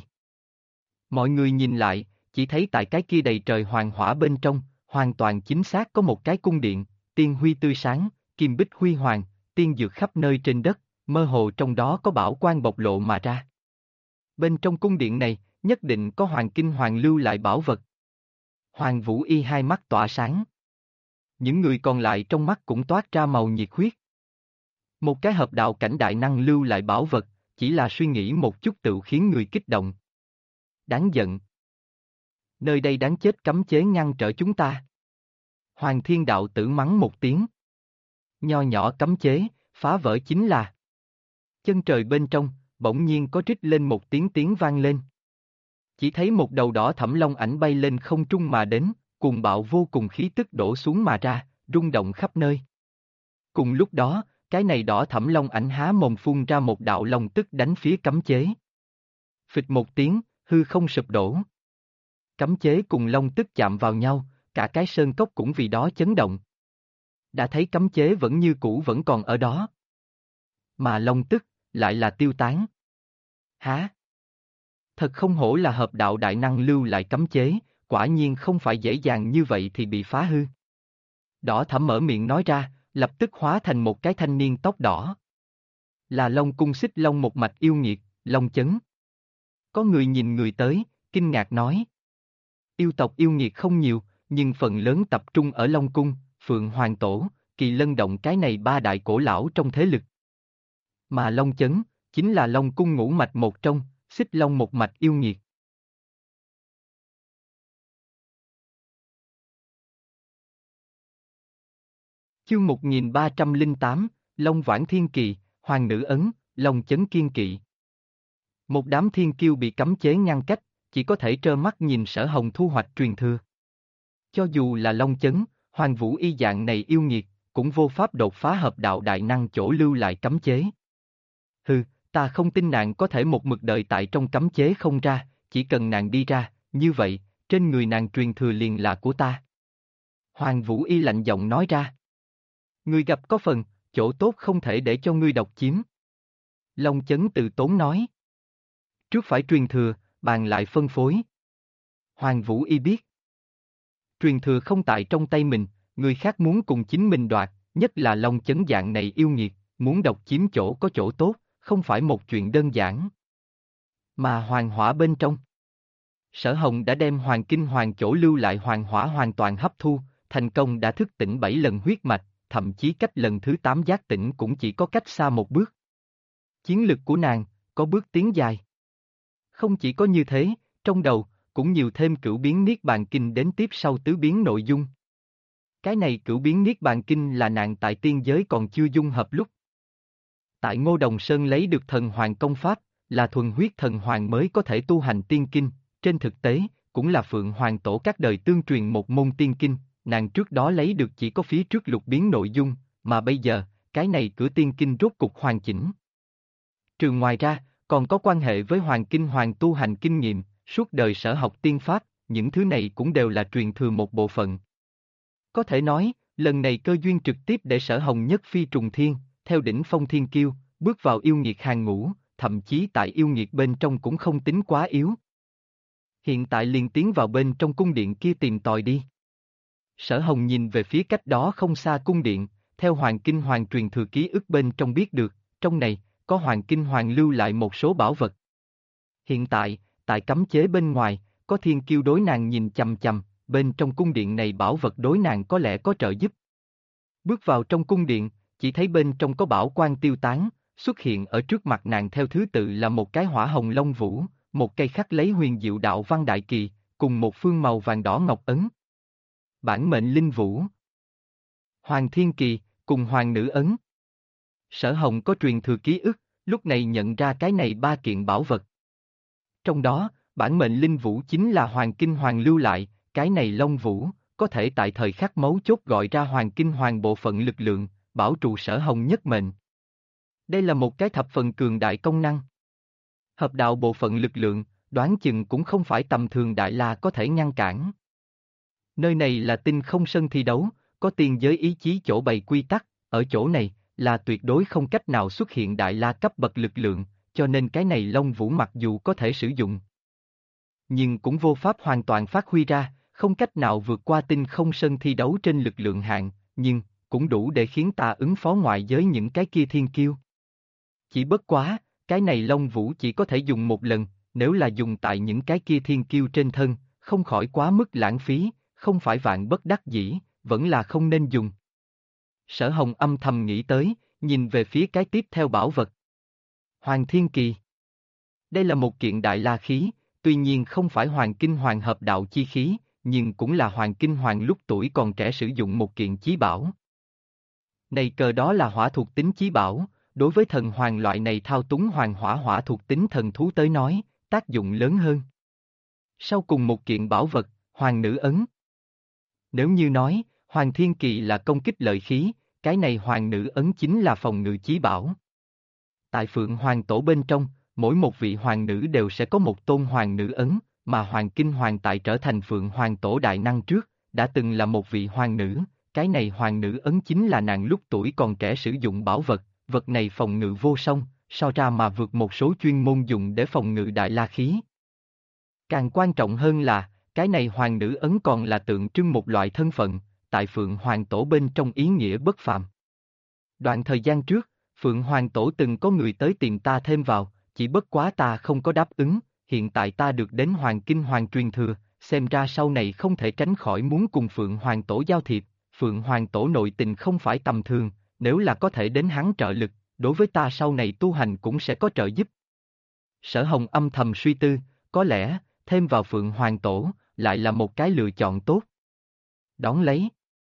Mọi người nhìn lại, chỉ thấy tại cái kia đầy trời hoàng hỏa bên trong, hoàn toàn chính xác có một cái cung điện, tiên huy tươi sáng, kim bích huy hoàng, tiên dược khắp nơi trên đất, mơ hồ trong đó có bảo quang bộc lộ mà ra. Bên trong cung điện này, nhất định có Hoàng Kinh Hoàng lưu lại bảo vật. Hoàng Vũ Y hai mắt tỏa sáng. Những người còn lại trong mắt cũng toát ra màu nhiệt huyết. Một cái hợp đạo cảnh đại năng lưu lại bảo vật, chỉ là suy nghĩ một chút tự khiến người kích động. Đáng giận. Nơi đây đáng chết cấm chế ngăn trở chúng ta. Hoàng Thiên Đạo Tử mắng một tiếng. Nho nhỏ cấm chế, phá vỡ chính là. Chân trời bên trong, bỗng nhiên có rít lên một tiếng vang lên. Chỉ thấy một đầu đỏ thẫm long ảnh bay lên không trung mà đến, cuồng bạo vô cùng khí tức đổ xuống mà ra, rung động khắp nơi. Cùng lúc đó, cái này đỏ thẫm long ảnh há mồm phun ra một đạo long tức đánh phía cấm chế. Phịch một tiếng, hư không sụp đổ. Cấm chế cùng long tức chạm vào nhau, cả cái sơn cốc cũng vì đó chấn động. Đã thấy cấm chế vẫn như cũ vẫn còn ở đó. Mà long tức, lại là tiêu tán. Hả? Thật không hổ là hợp đạo đại năng lưu lại cấm chế, quả nhiên không phải dễ dàng như vậy thì bị phá hư. Đỏ thẫm mở miệng nói ra, lập tức hóa thành một cái thanh niên tóc đỏ. Là Long Cung Xích Long một mạch yêu nghiệt, Long Chấn. Có người nhìn người tới, kinh ngạc nói. Yêu tộc yêu nghiệt không nhiều, nhưng phần lớn tập trung ở Long Cung, Phượng Hoàng Tổ, Kỳ Lân Động cái này ba đại cổ lão trong thế lực. Mà Long Chấn, chính là Long Cung ngũ mạch một trong, Xích Long một mạch yêu nghiệt. Chương 1308, Long Vãn Thiên Kỳ, Hoàng Nữ Ấn, Long Chấn kiên kỵ. Một đám thiên kiêu bị cấm chế ngăn cách, chỉ có thể trơ mắt nhìn Sở Hồng thu hoạch truyền thừa. Cho dù là Long Chấn, Hoàng Vũ Y dạng này yêu nghiệt, cũng vô pháp đột phá hợp đạo đại năng chỗ lưu lại cấm chế. Hừ, ta không tin nàng có thể một mực đợi tại trong cấm chế không ra, chỉ cần nàng đi ra, như vậy, trên người nàng truyền thừa liền là của ta. Hoàng Vũ Y lạnh giọng nói ra. Ngươi gặp có phần, chỗ tốt không thể để cho ngươi độc chiếm. Long Chấn từ tốn nói. Trước phải truyền thừa, bàn lại phân phối. Hoàng Vũ Y biết. Truyền thừa không tại trong tay mình, người khác muốn cùng chính mình đoạt, nhất là Long Chấn dạng này yêu nghiệt, muốn độc chiếm chỗ có chỗ tốt, không phải một chuyện đơn giản. Mà hoàng hỏa bên trong. Sở Hồng đã đem Hoàng Kinh Hoàng chỗ lưu lại hoàng hỏa hoàn toàn hấp thu, thành công đã thức tỉnh 7 lần huyết mạch, thậm chí cách lần thứ 8 giác tỉnh cũng chỉ có cách xa một bước. Chiến lực của nàng, có bước tiến dài. Không chỉ có như thế, trong đầu, cũng nhiều thêm cửu biến Niết Bàn Kinh đến tiếp sau tứ biến nội dung. Cái này cửu biến Niết Bàn Kinh là nàng tại tiên giới còn chưa dung hợp lúc. Tại Ngô Đồng Sơn lấy được thần hoàng công pháp, là thuần huyết thần hoàng mới có thể tu hành tiên kinh, trên thực tế, cũng là Phượng Hoàng Tổ các đời tương truyền một môn tiên kinh, nàng trước đó lấy được chỉ có phía trước lục biến nội dung, mà bây giờ, cái này cửa tiên kinh rốt cục hoàn chỉnh. Trừ ngoài ra, còn có quan hệ với Hoàng Kinh Hoàng tu hành kinh nghiệm, suốt đời sở học tiên pháp, những thứ này cũng đều là truyền thừa một bộ phận. Có thể nói, lần này cơ duyên trực tiếp để Sở Hồng nhất phi trùng thiên, theo đỉnh phong thiên kiêu, bước vào yêu nghiệt hàng ngũ, thậm chí tại yêu nghiệt bên trong cũng không tính quá yếu. Hiện tại liền tiến vào bên trong cung điện kia tìm tòi đi. Sở Hồng nhìn về phía cách đó không xa cung điện, theo Hoàng Kinh Hoàng truyền thừa ký ức bên trong biết được, trong này, có Hoàng Kinh Hoàng lưu lại một số bảo vật. Hiện tại, tại cấm chế bên ngoài, có thiên kiêu đối nàng nhìn chằm chằm, bên trong cung điện này bảo vật đối nàng có lẽ có trợ giúp. Bước vào trong cung điện, chỉ thấy bên trong có bảo quang tiêu tán, xuất hiện ở trước mặt nàng theo thứ tự là một cái hỏa hồng long vũ, một cây khắc lấy huyền diệu đạo văn đại kỳ, cùng một phương màu vàng đỏ ngọc ấn. Bản mệnh linh vũ, Hoàng Thiên Kỳ, cùng Hoàng Nữ ấn. Sở Hồng có truyền thừa ký ức, lúc này nhận ra cái này ba kiện bảo vật. Trong đó, bản mệnh linh vũ chính là Hoàng Kinh Hoàng lưu lại, cái này long vũ, có thể tại thời khắc mấu chốt gọi ra Hoàng Kinh Hoàng bộ phận lực lượng, bảo trụ Sở Hồng nhất mệnh. Đây là một cái thập phần cường đại công năng. Hợp đạo bộ phận lực lượng, đoán chừng cũng không phải tầm thường đại la có thể ngăn cản. Nơi này là Tinh Không Sân thi đấu, có tiên giới ý chí chỗ bày quy tắc, ở chỗ này, là tuyệt đối không cách nào xuất hiện đại la cấp bậc lực lượng, cho nên cái này Long Vũ mặc dù có thể sử dụng, nhưng cũng vô pháp hoàn toàn phát huy ra, không cách nào vượt qua Tinh Không Sân thi đấu trên lực lượng hạn, nhưng, cũng đủ để khiến ta ứng phó ngoại giới những cái kia thiên kiêu. Chỉ bất quá, cái này Long Vũ chỉ có thể dùng một lần, nếu là dùng tại những cái kia thiên kiêu trên thân, không khỏi quá mức lãng phí, không phải vạn bất đắc dĩ, vẫn là không nên dùng. Sở Hồng âm thầm nghĩ tới, nhìn về phía cái tiếp theo bảo vật. Hoàng Thiên Kỳ. Đây là một kiện đại la khí, tuy nhiên không phải Hoàng Kinh Hoàng hợp đạo chi khí, nhưng cũng là Hoàng Kinh Hoàng lúc tuổi còn trẻ sử dụng một kiện chí bảo. Này cờ đó là hỏa thuộc tính chí bảo, đối với thần hoàng loại này thao túng hoàng hỏa hỏa thuộc tính thần thú tới nói, tác dụng lớn hơn. Sau cùng một kiện bảo vật, Hoàng Nữ ấn. Nếu như nói, Hoàng Thiên Kỳ là công kích lợi khí, cái này Hoàng Nữ ấn chính là phòng ngự chí bảo. Tại Phượng Hoàng Tổ bên trong, mỗi một vị hoàng nữ đều sẽ có một tôn Hoàng Nữ ấn, mà Hoàng Kinh Hoàng tại trở thành Phượng Hoàng Tổ đại năng trước, đã từng là một vị hoàng nữ, cái này Hoàng Nữ ấn chính là nàng lúc tuổi còn trẻ sử dụng bảo vật, vật này phòng ngự vô song, so ra mà vượt một số chuyên môn dùng để phòng ngự đại la khí. Càng quan trọng hơn là, cái này Hoàng Nữ ấn còn là tượng trưng một loại thân phận, tại Phượng Hoàng Tổ bên trong ý nghĩa bất phàm. Đoạn thời gian trước, Phượng Hoàng Tổ từng có người tới tìm ta thêm vào, chỉ bất quá ta không có đáp ứng, hiện tại ta được đến Hoàng Kinh Hoàng truyền thừa, xem ra sau này không thể tránh khỏi muốn cùng Phượng Hoàng Tổ giao thiệp, Phượng Hoàng Tổ nội tình không phải tầm thường, nếu là có thể đến hắn trợ lực, đối với ta sau này tu hành cũng sẽ có trợ giúp. Sở Hồng âm thầm suy tư, có lẽ, thêm vào Phượng Hoàng Tổ, lại là một cái lựa chọn tốt. Đón lấy.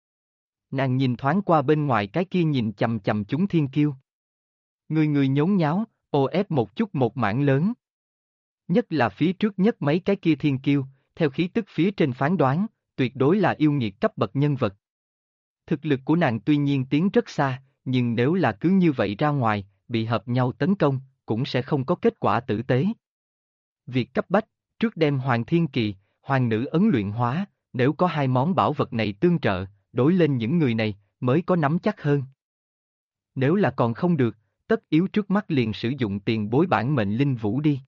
Nàng nhìn thoáng qua bên ngoài cái kia nhìn chằm chằm chúng thiên kiêu. Người người nhốn nháo, ô ép một chút một mảng lớn. Nhất là phía trước nhất mấy cái kia thiên kiêu, theo khí tức phía trên phán đoán, tuyệt đối là yêu nghiệt cấp bậc nhân vật. Thực lực của nàng tuy nhiên tiến rất xa, nhưng nếu là cứ như vậy ra ngoài, bị hợp nhau tấn công, cũng sẽ không có kết quả tử tế. Việc cấp bách, trước đem Hoàng Thiên Kỳ, Hoàng Nữ ấn luyện hóa, nếu có hai món bảo vật này tương trợ, đối lên những người này, mới có nắm chắc hơn. Nếu là còn không được, tất yếu trước mắt liền sử dụng tiền bối bản mệnh linh vũ đi.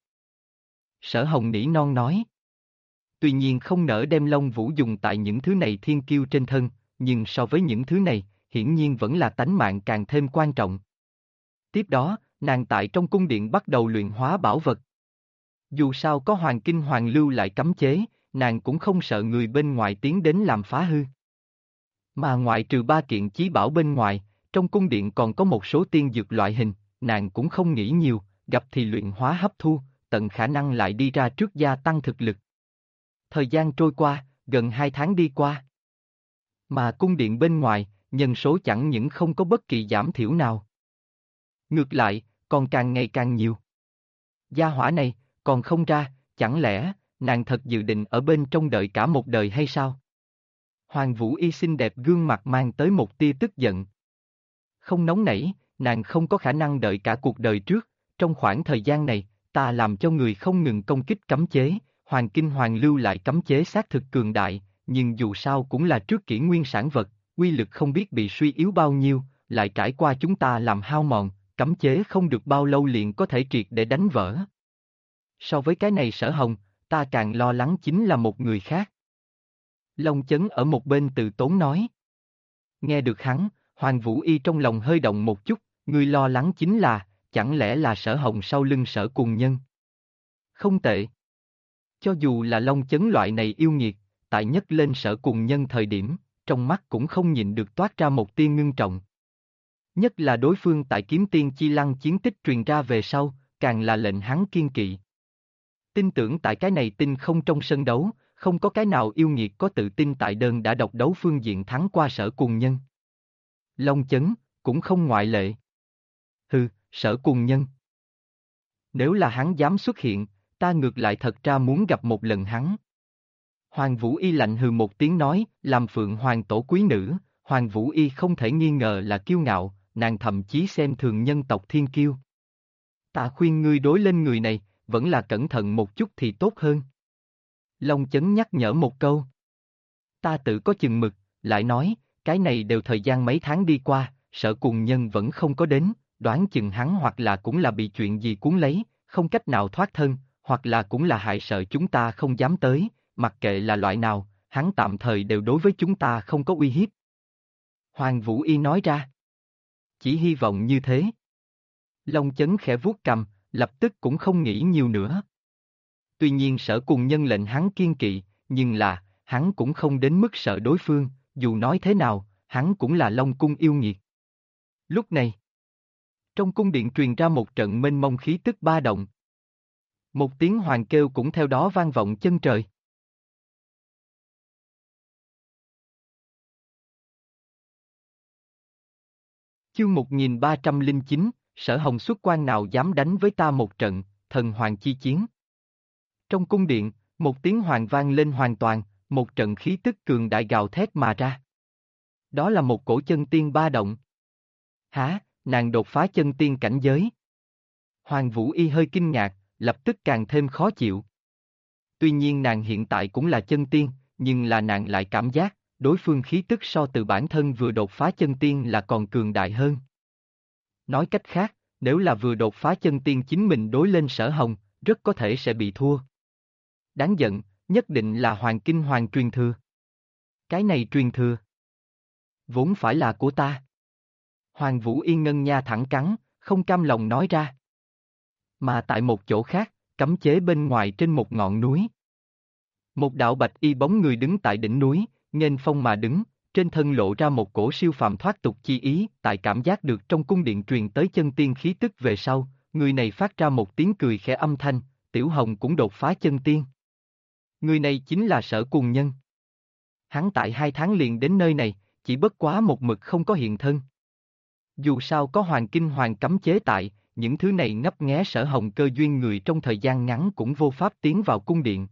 Sở Hồng nỉ non nói. Tuy nhiên không nỡ đem Long Vũ dùng tại những thứ này thiên kiêu trên thân, nhưng so với những thứ này, hiển nhiên vẫn là tánh mạng càng thêm quan trọng. Tiếp đó, nàng tại trong cung điện bắt đầu luyện hóa bảo vật. Dù sao có Hoàng Kinh Hoàng lưu lại cấm chế, nàng cũng không sợ người bên ngoài tiến đến làm phá hư. Mà ngoại trừ ba kiện chí bảo bên ngoài, trong cung điện còn có một số tiên dược loại hình, nàng cũng không nghĩ nhiều, gặp thì luyện hóa hấp thu, tận khả năng lại đi ra trước gia tăng thực lực. Thời gian trôi qua, gần 2 tháng đi qua. Mà cung điện bên ngoài, nhân số chẳng những không có bất kỳ giảm thiểu nào. Ngược lại, còn càng ngày càng nhiều. Gia hỏa này, còn không ra, chẳng lẽ, nàng thật dự định ở bên trong đợi cả một đời hay sao? Hoàng Vũ Y xinh đẹp gương mặt mang tới một tia tức giận. Không nóng nảy, nàng không có khả năng đợi cả cuộc đời trước, trong khoảng thời gian này, ta làm cho người không ngừng công kích cấm chế, Hoàng Kinh Hoàng lưu lại cấm chế xác thực cường đại, nhưng dù sao cũng là trước kỷ nguyên sản vật, uy lực không biết bị suy yếu bao nhiêu, lại trải qua chúng ta làm hao mòn, cấm chế không được bao lâu liền có thể triệt để đánh vỡ. So với cái này Sở Hồng, ta càng lo lắng chính là một người khác. Long Chấn ở một bên từ tốn nói. Nghe được hắn, Hoàng Vũ Y trong lòng hơi động một chút, người lo lắng chính là, chẳng lẽ là Sở Hồng sau lưng Sở Cùng Nhân? Không tệ. Cho dù là Long Chấn loại này yêu nghiệt, tại nhấc lên Sở Cùng Nhân thời điểm, trong mắt cũng không nhịn được toát ra một tia ngưng trọng. Nhất là đối phương tại Kiếm Tiên Chi Lăng chiến tích truyền ra về sau, càng là lệnh hắn kiên kỵ. Tin tưởng tại cái này tinh không trong sân đấu, không có cái nào yêu nghiệt có tự tin tại đơn đã độc đấu phương diện thắng qua Sở Cùng Nhân. Long Chấn, cũng không ngoại lệ. Hừ, Sở Cùng Nhân. Nếu là hắn dám xuất hiện, ta ngược lại thật ra muốn gặp một lần hắn. Hoàng Vũ Y lạnh hừ một tiếng nói, làm Phượng Hoàng tổ quý nữ, Hoàng Vũ Y không thể nghi ngờ là kiêu ngạo, nàng thậm chí xem thường nhân tộc thiên kiêu. Ta khuyên ngươi đối lên người này, vẫn là cẩn thận một chút thì tốt hơn. Long Chấn nhắc nhở một câu. Ta tự có chừng mực, lại nói, cái này đều thời gian mấy tháng đi qua, Sở Cùng Nhân vẫn không có đến, đoán chừng hắn hoặc là cũng là bị chuyện gì cuốn lấy, không cách nào thoát thân, hoặc là cũng là hại sợ chúng ta không dám tới, mặc kệ là loại nào, hắn tạm thời đều đối với chúng ta không có uy hiếp. Hoàng Vũ Y nói ra. Chỉ hy vọng như thế. Long Chấn khẽ vuốt cầm, lập tức cũng không nghĩ nhiều nữa. Tuy nhiên Sở Cùng Nhân lệnh hắn kiên kỵ, nhưng là, hắn cũng không đến mức sợ đối phương, dù nói thế nào, hắn cũng là Long Cung yêu nghiệt. Lúc này, trong cung điện truyền ra một trận mênh mông khí tức ba động. Một tiếng hoàng kêu cũng theo đó vang vọng chân trời. Chương 1309, Sở Hồng xuất quan nào dám đánh với ta một trận, thần hoàng chi chiến. Trong cung điện, một tiếng hoàng vang lên hoàn toàn, một trận khí tức cường đại gào thét mà ra. Đó là một cổ chân tiên ba động. Hả, nàng đột phá chân tiên cảnh giới. Hoàng Vũ Y hơi kinh ngạc, lập tức càng thêm khó chịu. Tuy nhiên nàng hiện tại cũng là chân tiên, nhưng là nàng lại cảm giác, đối phương khí tức so từ bản thân vừa đột phá chân tiên là còn cường đại hơn. Nói cách khác, nếu là vừa đột phá chân tiên chính mình đối lên Sở Hồng, rất có thể sẽ bị thua. Đáng giận, nhất định là Hoàng Kinh Hoàng truyền thừa. Cái này truyền thừa, vốn phải là của ta. Hoàng Vũ Yên ngân nha thẳng cắn, không cam lòng nói ra. Mà tại một chỗ khác, cấm chế bên ngoài trên một ngọn núi. Một đạo bạch y bóng người đứng tại đỉnh núi, nghênh phong mà đứng, trên thân lộ ra một cổ siêu phàm thoát tục chi ý, tại cảm giác được trong cung điện truyền tới chân tiên khí tức về sau, người này phát ra một tiếng cười khẽ âm thanh, Tiểu Hồng cũng đột phá chân tiên. Người này chính là Sở Cùng Nhân. Hắn tại 2 tháng liền đến nơi này, chỉ bất quá một mực không có hiện thân. Dù sao có Hoàng Kinh Hoàng cấm chế tại, những thứ này ngấp nghé Sở Hồng cơ duyên người trong thời gian ngắn cũng vô pháp tiến vào cung điện.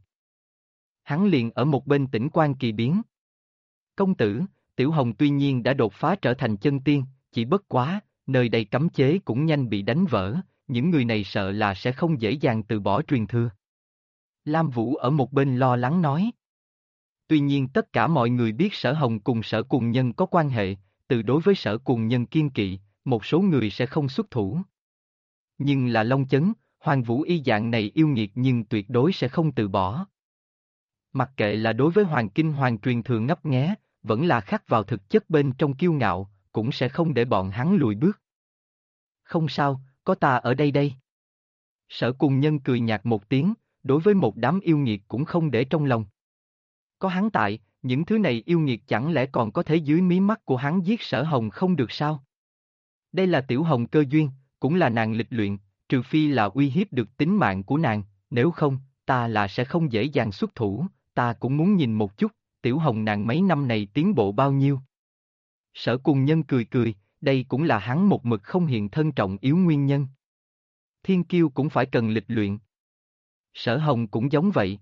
Hắn liền ở một bên tĩnh quan kỳ biến. Công tử, Tiểu Hồng tuy nhiên đã đột phá trở thành chân tiên, chỉ bất quá, nơi đây cấm chế cũng nhanh bị đánh vỡ, những người này sợ là sẽ không dễ dàng từ bỏ truyền thừa. Lam Vũ ở một bên lo lắng nói. Tuy nhiên tất cả mọi người biết Sở Hồng cùng Sở Cùng Nhân có quan hệ, từ đối với Sở Cùng Nhân kiên kỵ, một số người sẽ không xuất thủ. Nhưng là Long Chấn, Hoàng Vũ Y dạng này yêu nghiệt nhưng tuyệt đối sẽ không từ bỏ. Mặc kệ là đối với Hoàng Kinh Hoàng truyền thừa ngấp nghé, vẫn là khắc vào thực chất bên trong kiêu ngạo, cũng sẽ không để bọn hắn lùi bước. Không sao, có ta ở đây đây. Sở Cùng Nhân cười nhạt một tiếng, đối với một đám yêu nghiệt cũng không để trong lòng. Có hắn tại, những thứ này yêu nghiệt chẳng lẽ còn có thể dưới mí mắt của hắn giết Sở Hồng không được sao? Đây là Tiểu Hồng cơ duyên, cũng là nàng lịch luyện, trừ phi là uy hiếp được tính mạng của nàng, nếu không, ta là sẽ không dễ dàng xuất thủ, ta cũng muốn nhìn một chút, Tiểu Hồng nàng mấy năm này tiến bộ bao nhiêu. Sở Cùng Nhân cười cười, đây cũng là hắn một mực không hiện thân trọng yếu nguyên nhân. Thiên kiêu cũng phải cần lịch luyện. Sở Hồng cũng giống vậy.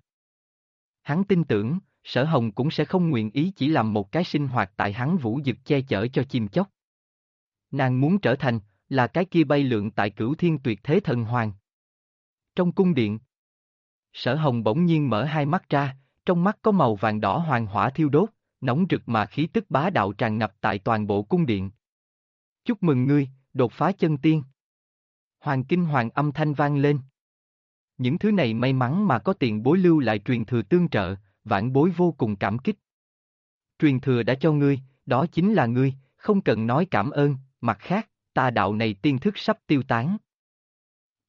Hắn tin tưởng, Sở Hồng cũng sẽ không nguyện ý chỉ làm một cái sinh hoạt tại hắn vũ dực che chở cho chim chóc. Nàng muốn trở thành, là cái kia bay lượn tại cửu thiên tuyệt thế thần hoàng. Trong cung điện, Sở Hồng bỗng nhiên mở hai mắt ra, trong mắt có màu vàng đỏ hoàng hỏa thiêu đốt, nóng rực mà khí tức bá đạo tràn ngập tại toàn bộ cung điện. Chúc mừng ngươi, đột phá chân tiên. Hoàng Kinh Hoàng âm thanh vang lên. Những thứ này may mắn mà có tiền bối lưu lại truyền thừa tương trợ, vãn bối vô cùng cảm kích. Truyền thừa đã cho ngươi, đó chính là ngươi, không cần nói cảm ơn, mặt khác, ta đạo này tiên thức sắp tiêu tán.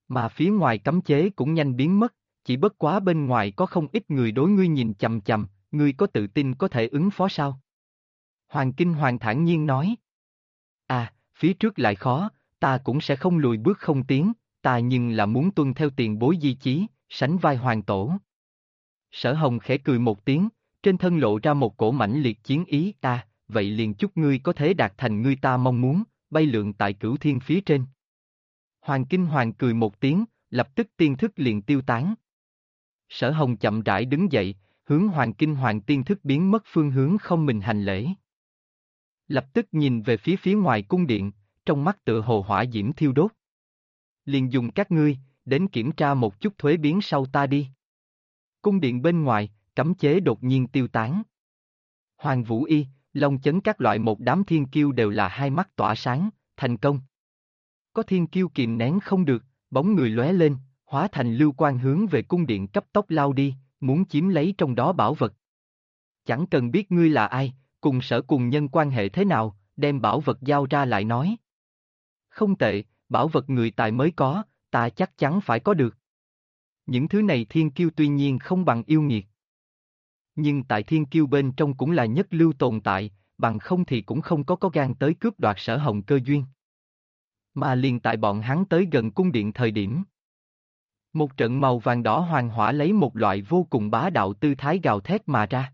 Mà phía ngoài cấm chế cũng nhanh biến mất, chỉ bất quá bên ngoài có không ít người đối ngươi nhìn chằm chằm, ngươi có tự tin có thể ứng phó sao? Hoàng Kinh Hoàng thản nhiên nói. À, phía trước lại khó, ta cũng sẽ không lùi bước không tiến, ta nhưng là muốn tuân theo tiền bối di chí, sánh vai hoàng tổ. Sở Hồng khẽ cười một tiếng, trên thân lộ ra một cổ mãnh liệt chiến ý, ta, vậy liền chúc ngươi có thể đạt thành ngươi ta mong muốn, bay lượn tại cửu thiên phía trên. Hoàng Kinh Hoàng cười một tiếng, lập tức tiên thức liền tiêu tán. Sở Hồng chậm rãi đứng dậy, hướng Hoàng Kinh Hoàng tiên thức biến mất phương hướng không mình hành lễ. Lập tức nhìn về phía ngoài cung điện, trong mắt tựa hồ hỏa diễm thiêu đốt. Liền dùng các ngươi, đến kiểm tra một chút thuế biến sau ta đi. Cung điện bên ngoài, cấm chế đột nhiên tiêu tán. Hoàng Vũ Y, Long Chấn các loại một đám thiên kiêu đều là hai mắt tỏa sáng, thành công. Có thiên kiêu kìm nén không được, bóng người lóe lên, hóa thành lưu quang hướng về cung điện cấp tốc lao đi, muốn chiếm lấy trong đó bảo vật. Chẳng cần biết ngươi là ai, cùng sở cùng nhân quan hệ thế nào, đem bảo vật giao ra lại nói. Không tệ, bảo vật người tài mới có, ta chắc chắn phải có được. Những thứ này thiên kiêu tuy nhiên không bằng yêu nghiệt. Nhưng tại thiên kiêu bên trong cũng là nhất lưu tồn tại, bằng không thì cũng không có gan tới cướp đoạt Sở Hồng cơ duyên. Mà liền tại bọn hắn tới gần cung điện thời điểm. Một trận màu vàng đỏ hoàng hỏa lấy một loại vô cùng bá đạo tư thái gào thét mà ra.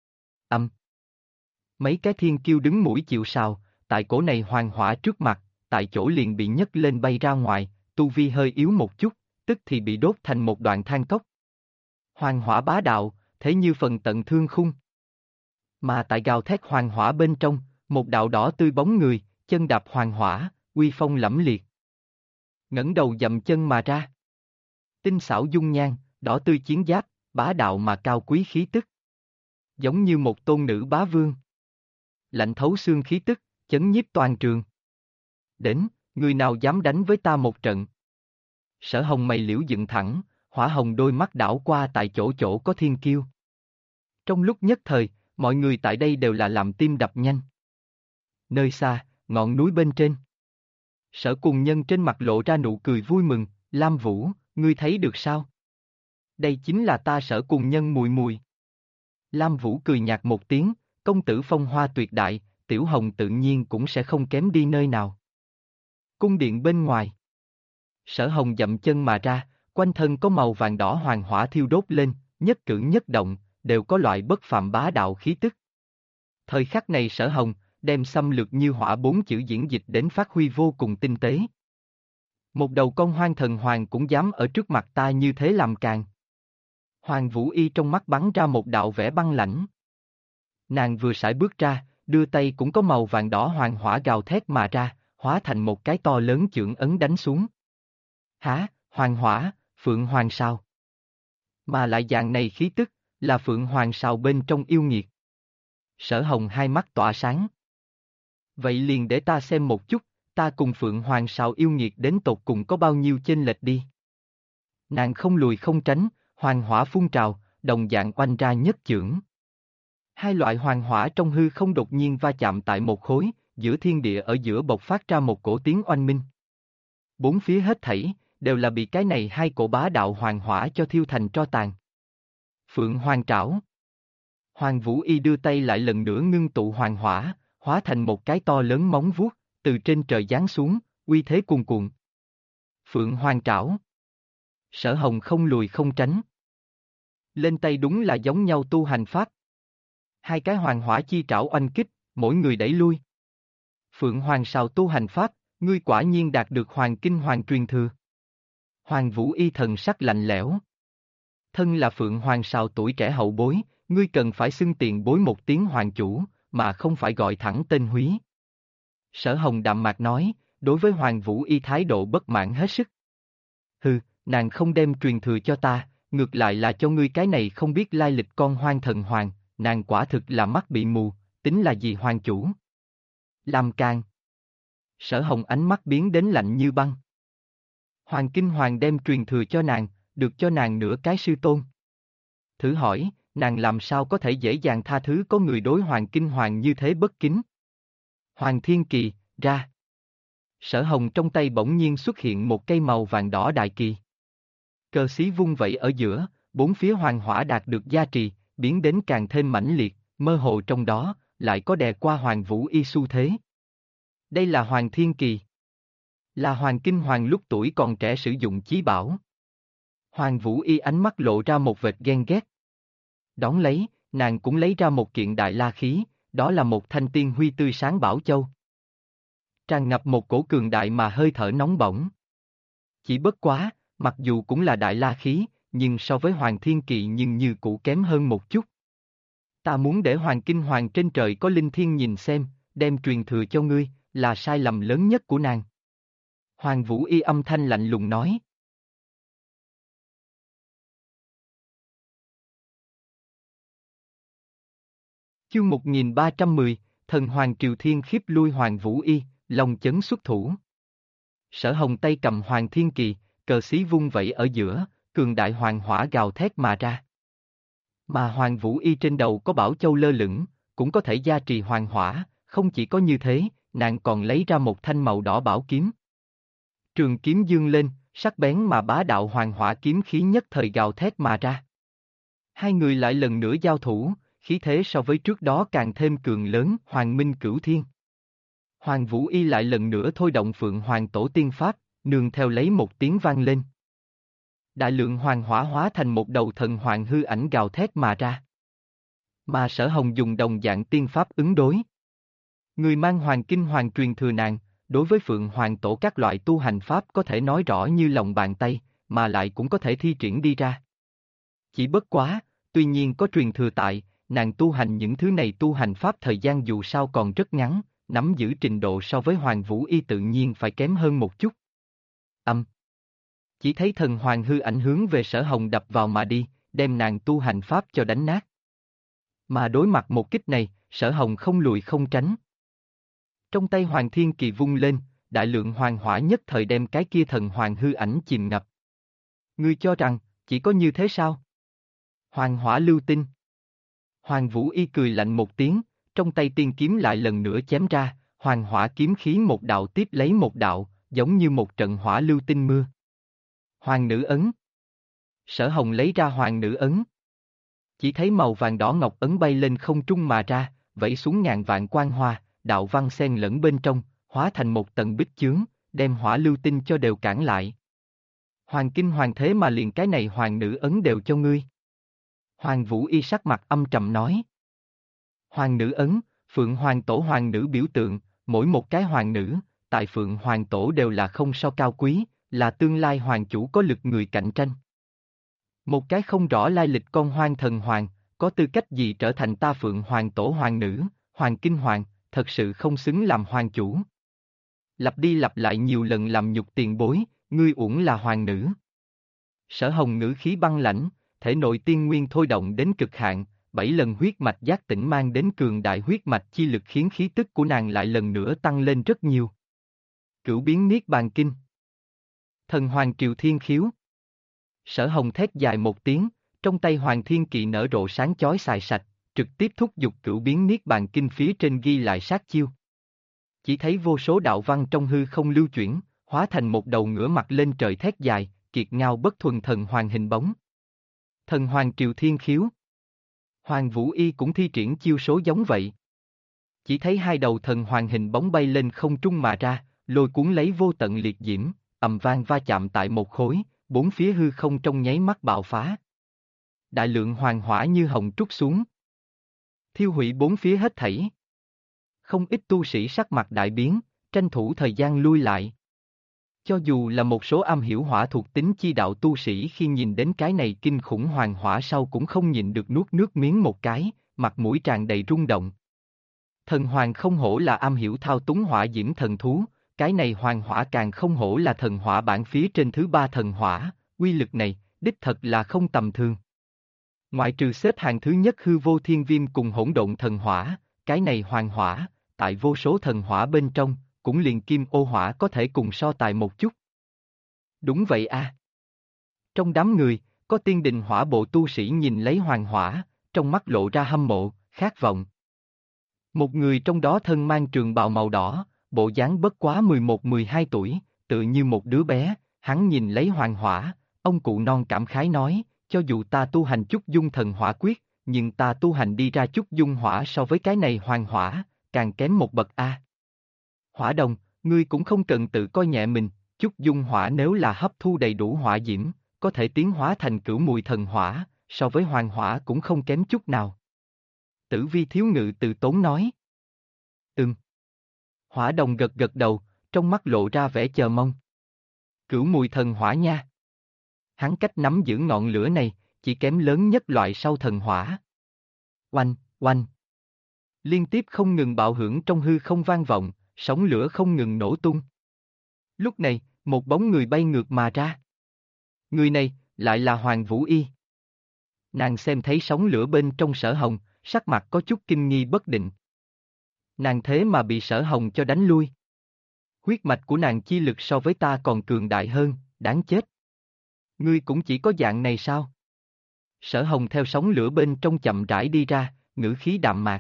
Mấy cái thiên kiêu đứng mũi chịu sào, tại cổ này hoàng hỏa trước mặt, tại chỗ liền bị nhấc lên bay ra ngoài, tu vi hơi yếu một chút, tức thì bị đốt thành một đoạn than cốc. Hoàng hỏa bá đạo, thế như phần tận thương khung. Mà tại gào thét hoàng hỏa bên trong, một đạo đỏ tươi bóng người, chân đạp hoàng hỏa, uy phong lẫm liệt. Ngẩng đầu dậm chân mà ra. Tinh xảo dung nhan, đỏ tươi chiến giáp, bá đạo mà cao quý khí tức. Giống như một tôn nữ bá vương. Lạnh thấu xương khí tức, chấn nhiếp toàn trường. Đến, người nào dám đánh với ta một trận? Sở Hồng mày liễu dựng thẳng, hỏa hồng đôi mắt đảo qua tại chỗ chỗ có thiên kiêu. Trong lúc nhất thời, mọi người tại đây đều là làm tim đập nhanh. Nơi xa, ngọn núi bên trên. Sở cùng nhân trên mặt lộ ra nụ cười vui mừng, Lam Vũ, ngươi thấy được sao? Đây chính là ta Sở cùng nhân mùi mùi. Lam Vũ cười nhạt một tiếng, công tử phong hoa tuyệt đại, Tiểu Hồng tự nhiên cũng sẽ không kém đi nơi nào. Cung điện bên ngoài. Sở Hồng dậm chân mà ra, quanh thân có màu vàng đỏ hoàng hỏa thiêu đốt lên, nhất cử nhất động, đều có loại bất phàm bá đạo khí tức. Thời khắc này Sở Hồng, đem xâm lược như hỏa bốn chữ diễn dịch đến phát huy vô cùng tinh tế. Một đầu con hoang thần hoàng cũng dám ở trước mặt ta như thế làm càn. Hoàng Vũ Y trong mắt bắn ra một đạo vẻ băng lãnh. Nàng vừa sải bước ra, đưa tay cũng có màu vàng đỏ hoàng hỏa gào thét mà ra, hóa thành một cái to lớn chưởng ấn đánh xuống. Hả, hoàng hỏa, phượng hoàng sao? Mà lại dạng này khí tức, là phượng hoàng sao bên trong yêu nghiệt. Sở Hồng hai mắt tỏa sáng. Vậy liền để ta xem một chút, ta cùng phượng hoàng sao yêu nghiệt đến tột cùng có bao nhiêu chênh lệch đi. Nàng không lùi không tránh, hoàng hỏa phun trào, đồng dạng oanh ra nhất chưởng. Hai loại hoàng hỏa trong hư không đột nhiên va chạm tại một khối, giữa thiên địa ở giữa bộc phát ra một cổ tiếng oanh minh. Bốn phía hết thảy, đều là bị cái này hai cổ bá đạo hoàng hỏa cho thiêu thành tro tàn. Phượng Hoàng Trảo. Hoàng Vũ Y đưa tay lại lần nữa ngưng tụ hoàng hỏa, hóa thành một cái to lớn móng vuốt, từ trên trời giáng xuống, uy thế cuồn cuộn. Phượng Hoàng Trảo. Sở Hồng không lùi không tránh. Lên tay đúng là giống nhau tu hành pháp. Hai cái hoàng hỏa chi trảo oanh kích, mỗi người đẩy lui. Phượng Hoàng sao tu hành pháp, ngươi quả nhiên đạt được Hoàng Kinh Hoàng truyền thừa. Hoàng Vũ Y thần sắc lạnh lẽo. Thân là Phượng Hoàng sao tuổi trẻ hậu bối, ngươi cần phải xưng tiền bối một tiếng hoàng chủ, mà không phải gọi thẳng tên húy. Sở Hồng đạm mạc nói, đối với Hoàng Vũ Y thái độ bất mãn hết sức. Hừ, nàng không đem truyền thừa cho ta, ngược lại là cho ngươi cái này không biết lai lịch con hoang thần hoàng, nàng quả thực là mắt bị mù, tính là gì hoàng chủ? Làm càn. Sở Hồng ánh mắt biến đến lạnh như băng. Hoàng Kinh Hoàng đem truyền thừa cho nàng, được cho nàng nửa cái sư tôn. Thử hỏi, nàng làm sao có thể dễ dàng tha thứ có người đối Hoàng Kinh Hoàng như thế bất kính? Hoàng Thiên Kỳ, ra. Sở Hồng trong tay bỗng nhiên xuất hiện một cây màu vàng đỏ đại kỳ. Cờ xí vung vẩy ở giữa, bốn phía hoàng hỏa đạt được gia trì, biến đến càng thêm mãnh liệt, mơ hồ trong đó, lại có đè qua Hoàng Vũ Y xu thế. Đây là Hoàng Thiên Kỳ. Là Hoàng Kinh Hoàng lúc tuổi còn trẻ sử dụng chí bảo. Hoàng Vũ Y ánh mắt lộ ra một vệt ghen ghét. Đón lấy, nàng cũng lấy ra một kiện đại la khí, đó là một thanh tiên huy tươi sáng bảo châu. Tràn ngập một cổ cường đại mà hơi thở nóng bỏng. Chỉ bất quá, mặc dù cũng là đại la khí, nhưng so với Hoàng Thiên Kỳ nhưng như cũ kém hơn một chút. Ta muốn để Hoàng Kinh Hoàng trên trời có linh thiên nhìn xem, đem truyền thừa cho ngươi, là sai lầm lớn nhất của nàng. Hoàng Vũ Y âm thanh lạnh lùng nói. Chương 1310, Thần Hoàng Triều Thiên khiếp lui Hoàng Vũ Y, Long chấn xuất thủ. Sở Hồng tay cầm Hoàng Thiên Kỳ, cờ xí vung vẩy ở giữa, cường đại hoàng hỏa gào thét mà ra. Mà Hoàng Vũ Y trên đầu có bảo châu lơ lửng, cũng có thể gia trì hoàng hỏa, không chỉ có như thế, nàng còn lấy ra một thanh màu đỏ bảo kiếm. Trường kiếm dương lên, sắc bén mà bá đạo hoàng hỏa kiếm khí nhất thời gào thét mà ra. Hai người lại lần nữa giao thủ, khí thế so với trước đó càng thêm cường lớn, Hoàng Minh Cửu Thiên. Hoàng Vũ Y lại lần nữa thôi động Phượng Hoàng Tổ Tiên Pháp, nương theo lấy một tiếng vang lên. Đại lượng hoàng hỏa hóa thành một đầu thần hoàng hư ảnh gào thét mà ra. Mà Sở Hồng dùng đồng dạng tiên pháp ứng đối. Người mang Hoàng Kinh Hoàng truyền thừa nàng, đối với Phượng Hoàng Tổ các loại tu hành pháp có thể nói rõ như lòng bàn tay, mà lại cũng có thể thi triển đi ra. Chỉ bất quá, tuy nhiên có truyền thừa tại, nàng tu hành những thứ này tu hành pháp thời gian dù sao còn rất ngắn, nắm giữ trình độ so với Hoàng Vũ Y tự nhiên phải kém hơn một chút. Chỉ thấy thần hoàng hư ảnh hướng về Sở Hồng đập vào mà đi, đem nàng tu hành pháp cho đánh nát. Mà đối mặt một kích này, Sở Hồng không lùi không tránh. Trong tay Hoàng Thiên Kỳ vung lên, đại lượng hoàng hỏa nhất thời đem cái kia thần hoàng hư ảnh chìm ngập. Ngươi cho rằng, chỉ có như thế sao? Hoàng hỏa lưu tinh. Hoàng Vũ Y cười lạnh một tiếng, trong tay tiên kiếm lại lần nữa chém ra, hoàng hỏa kiếm khí một đạo tiếp lấy một đạo, giống như một trận hỏa lưu tinh mưa. Hoàng nữ ấn. Sở Hồng lấy ra hoàng nữ ấn. Chỉ thấy màu vàng đỏ ngọc ấn bay lên không trung mà ra, vẫy xuống ngàn vạn quang hoa, đạo văn xen lẫn bên trong, hóa thành một tầng bích chướng, đem hỏa lưu tinh cho đều cản lại. Hoàng Kinh Hoàng thế mà liền cái này hoàng nữ ấn đều cho ngươi. Hoàng Vũ Y sắc mặt âm trầm nói. Hoàng nữ ấn, Phượng Hoàng Tổ hoàng nữ biểu tượng, mỗi một cái hoàng nữ, tại Phượng Hoàng Tổ đều là không so cao quý, là tương lai hoàng chủ có lực người cạnh tranh. Một cái không rõ lai lịch con hoang thần hoàng, có tư cách gì trở thành ta Phượng Hoàng Tổ hoàng nữ, Hoàng Kinh Hoàng, thật sự không xứng làm hoàng chủ. Lặp đi lặp lại nhiều lần làm nhục tiền bối, ngươi uổng là hoàng nữ. Sở Hồng ngữ khí băng lãnh, thể nội tiên nguyên thôi động đến cực hạn, 7 lần huyết mạch giác tỉnh mang đến cường đại huyết mạch chi lực khiến khí tức của nàng lại lần nữa tăng lên rất nhiều. Cửu biến Niết Bàn Kinh. Thần Hoàng Triều Thiên Khiếu. Sở Hồng thét dài một tiếng, trong tay Hoàng Thiên Kỵ nở rộ sáng chói xài sạch, trực tiếp thúc giục Cửu biến Niết Bàn Kinh phía trên ghi lại sát chiêu. Chỉ thấy vô số đạo văn trong hư không lưu chuyển, hóa thành một đầu ngửa mặt lên trời thét dài, kiệt ngao bất thuần thần hoàng hình bóng. Thần Hoàng Triều Thiên Khiếu. Hoàng Vũ Y cũng thi triển chiêu số giống vậy. Chỉ thấy hai đầu thần hoàng hình bóng bay lên không trung mà ra, lôi cuốn lấy vô tận liệt diễm, ầm vang va chạm tại một khối, bốn phía hư không trong nháy mắt bạo phá. Đại lượng hoàng hỏa như hồng trút xuống, thiêu hủy bốn phía hết thảy. Không ít tu sĩ sắc mặt đại biến, tranh thủ thời gian lui lại. Cho dù là một số am hiểu hỏa thuộc tính chi đạo tu sĩ khi nhìn đến cái này kinh khủng hoàng hỏa sau cũng không nhịn được nuốt nước miếng một cái, mặt mũi tràn đầy rung động. Thần hoàng không hổ là am hiểu thao túng hỏa diễm thần thú, cái này hoàng hỏa càng không hổ là thần hỏa bảng phía trên thứ 3 thần hỏa, uy lực này, đích thật là không tầm thường. Ngoại trừ xếp hạng thứ nhất hư vô thiên viêm cùng hỗn độn thần hỏa, cái này hoàng hỏa, tại vô số thần hỏa bên trong, cũng liền kim ô hỏa có thể cùng so tài một chút. Đúng vậy a. Trong đám người, có tiên đình hỏa bộ tu sĩ nhìn lấy hoàng hỏa, trong mắt lộ ra hâm mộ, khát vọng. Một người trong đó thân mang trường bào màu đỏ, bộ dáng bất quá 11-12 tuổi, tự như một đứa bé, hắn nhìn lấy hoàng hỏa, ông cụ non cảm khái nói, cho dù ta tu hành chút dung thần hỏa quyết, nhưng ta tu hành đi ra chút dung hỏa so với cái này hoàng hỏa, càng kém một bậc a. Hỏa Đồng, ngươi cũng không cần tự coi nhẹ mình, chút dung hỏa nếu là hấp thu đầy đủ hỏa diễm, có thể tiến hóa thành cửu mùi thần hỏa, so với hoàng hỏa cũng không kém chút nào. Tử Vi Thiếu Ngự từ tốn nói. Hỏa Đồng gật gật đầu, trong mắt lộ ra vẻ chờ mong. Cửu mùi thần hỏa nha. Hắn cách nắm giữ ngọn lửa này, chỉ kém lớn nhất loại sau thần hỏa. Oanh, oanh. Liên tiếp không ngừng bạo hưởng trong hư không vang vọng, sóng lửa không ngừng nổ tung. Lúc này, một bóng người bay ngược mà ra. Người này, lại là Hoàng Vũ Y. Nàng xem thấy sóng lửa bên trong Sở Hồng, sắc mặt có chút kinh nghi bất định. Nàng thế mà bị Sở Hồng cho đánh lui. Huyết mạch của nàng chi lực so với ta còn cường đại hơn, đáng chết. Ngươi cũng chỉ có dạng này sao? Sở Hồng theo sóng lửa bên trong chậm rãi đi ra, ngữ khí đạm mạc.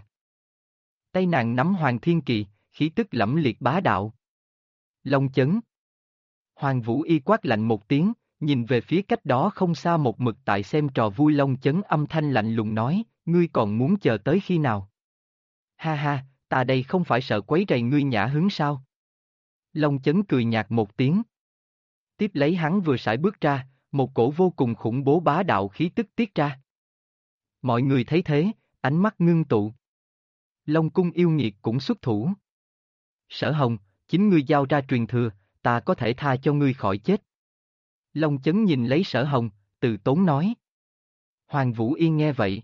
Tay nàng nắm Hoàng Thiên Kỳ, khí tức lẫm liệt bá đạo. Long chấn. Hoàng Vũ Y quát lạnh một tiếng, nhìn về phía cách đó không xa một mực tại xem trò vui Long chấn âm thanh lạnh lùng nói, ngươi còn muốn chờ tới khi nào? Ha ha, ta đây không phải sợ quấy rầy ngươi nhã hứng sao? Long chấn cười nhạt một tiếng. Tiếp lấy hắn vừa sải bước ra, một cổ vô cùng khủng bố bá đạo khí tức tiết ra. Mọi người thấy thế, ánh mắt ngưng tụ. Long cung yêu nghiệt cũng xuất thủ. Sở Hồng, chính ngươi giao ra truyền thừa, ta có thể tha cho ngươi khỏi chết. Long chấn nhìn lấy Sở Hồng, từ tốn nói. Hoàng Vũ Yên nghe vậy.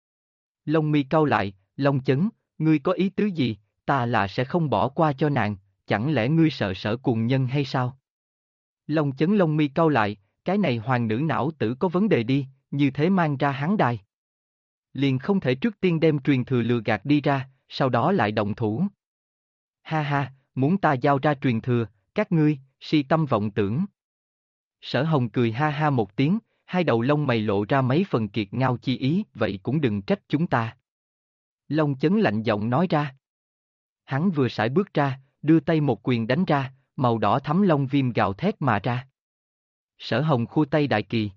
Long mi cau lại, Long chấn, ngươi có ý tứ gì, ta là sẽ không bỏ qua cho nàng, chẳng lẽ ngươi sợ Sở Cuồng Nhân hay sao? Long chấn lông mi cau lại, cái này hoàng nữ não tử có vấn đề đi, như thế mang ra hắn đài. Liền không thể trước tiên đem truyền thừa lừa gạt đi ra, sau đó lại động thủ. Ha ha, muốn ta giao ra truyền thừa, các ngươi, si tâm vọng tưởng. Sở Hồng cười ha ha một tiếng, hai đầu lông mày lộ ra mấy phần kiệt ngao chi ý, vậy cũng đừng trách chúng ta. Long chấn lạnh giọng nói ra. Hắn vừa sải bước ra, đưa tay một quyền đánh ra, màu đỏ thắm long viêm gào thét mà ra. Sở Hồng khua tay đại kỳ.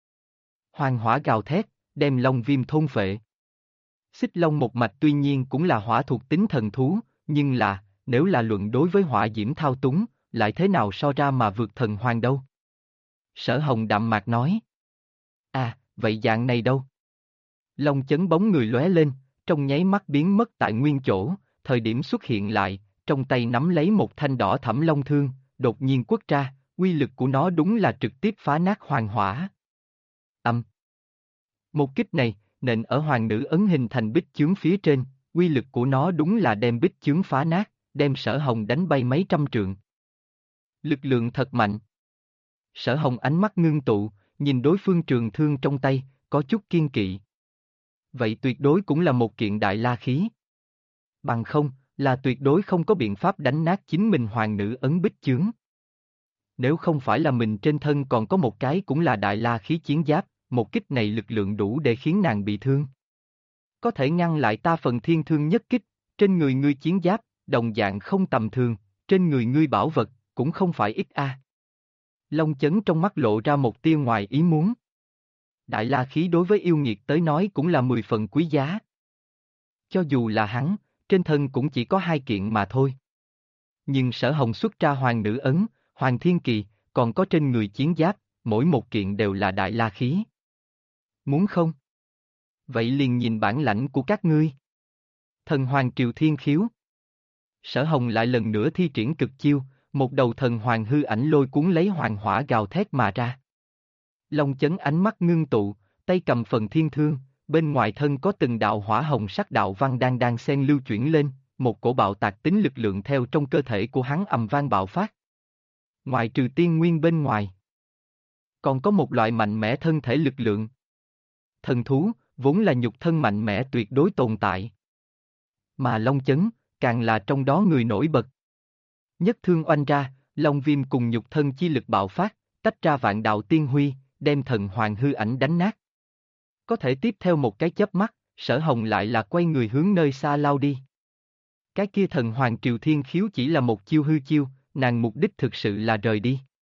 Hoàng hỏa gào thét, đem long viêm thôn phệ. Xích long một mạch tuy nhiên cũng là hỏa thuộc tính thần thú, nhưng là, nếu là luận đối với hỏa diễm thao túng, lại thế nào so ra mà vượt thần hoàng đâu? Sở Hồng đạm mạc nói. À, vậy dạng này đâu? Long chấn bóng người lóe lên, trong nháy mắt biến mất tại nguyên chỗ, thời điểm xuất hiện lại, trong tay nắm lấy một thanh đỏ thẫm long thương, đột nhiên quất ra, uy lực của nó đúng là trực tiếp phá nát hoàng hỏa. Một kích này, nện ở hoàng nữ ấn hình thành bích chướng phía trên, uy lực của nó đúng là đem bích chướng phá nát, đem Sở Hồng đánh bay mấy trăm trượng. Lực lượng thật mạnh. Sở Hồng ánh mắt ngưng tụ, nhìn đối phương trường thương trong tay, có chút kiên kỵ. Vậy tuyệt đối cũng là một kiện đại la khí. Bằng không, là tuyệt đối không có biện pháp đánh nát chính mình hoàng nữ ấn bích chướng. Nếu không phải là mình trên thân còn có một cái cũng là đại la khí chiến giáp, một kích này lực lượng đủ để khiến nàng bị thương. Có thể ngăn lại ta phần thiên thương nhất kích, trên người ngươi chiến giáp, đồng dạng không tầm thường, trên người ngươi bảo vật, cũng không phải ít a. Long chấn trong mắt lộ ra một tia ngoài ý muốn. Đại la khí đối với yêu nghiệt tới nói cũng là 10 phần quý giá. Cho dù là hắn, trên thân cũng chỉ có 2 kiện mà thôi. Nhưng Sở Hồng xuất ra hoàng nữ ấn, hoàng thiên kỳ, còn có trên người chiến giáp, mỗi một kiện đều là đại la khí. Muốn không? Vậy liền nhìn bản lãnh của các ngươi. Thần hoàng triều thiên khiếu. Sở Hồng lại lần nữa thi triển cực chiêu, một đầu thần hoàng hư ảnh lôi cuốn lấy hoàng hỏa gào thét mà ra. Long chấn ánh mắt ngưng tụ, tay cầm phần thiên thương, bên ngoài thân có từng đạo hỏa hồng sắc đạo văn đang xen lưu chuyển lên, một cổ bạo tạc tính lực lượng theo trong cơ thể của hắn ầm vang bạo phát. Ngoài trừ tiên nguyên bên ngoài, còn có một loại mạnh mẽ thân thể lực lượng. Thần thú, vốn là nhục thân mạnh mẽ tuyệt đối tồn tại. Mà Long chấn, càng là trong đó người nổi bật. Nhất thương oanh ra, Long viêm cùng nhục thân chi lực bạo phát, tách ra vạn đạo tiên huy, đem thần hoàng hư ảnh đánh nát. Có thể tiếp theo một cái chớp mắt, Sở Hồng lại là quay người hướng nơi xa lao đi. Cái kia thần hoàng Triều Thiên Khiếu chỉ là một chiêu hư chiêu, nàng mục đích thực sự là rời đi.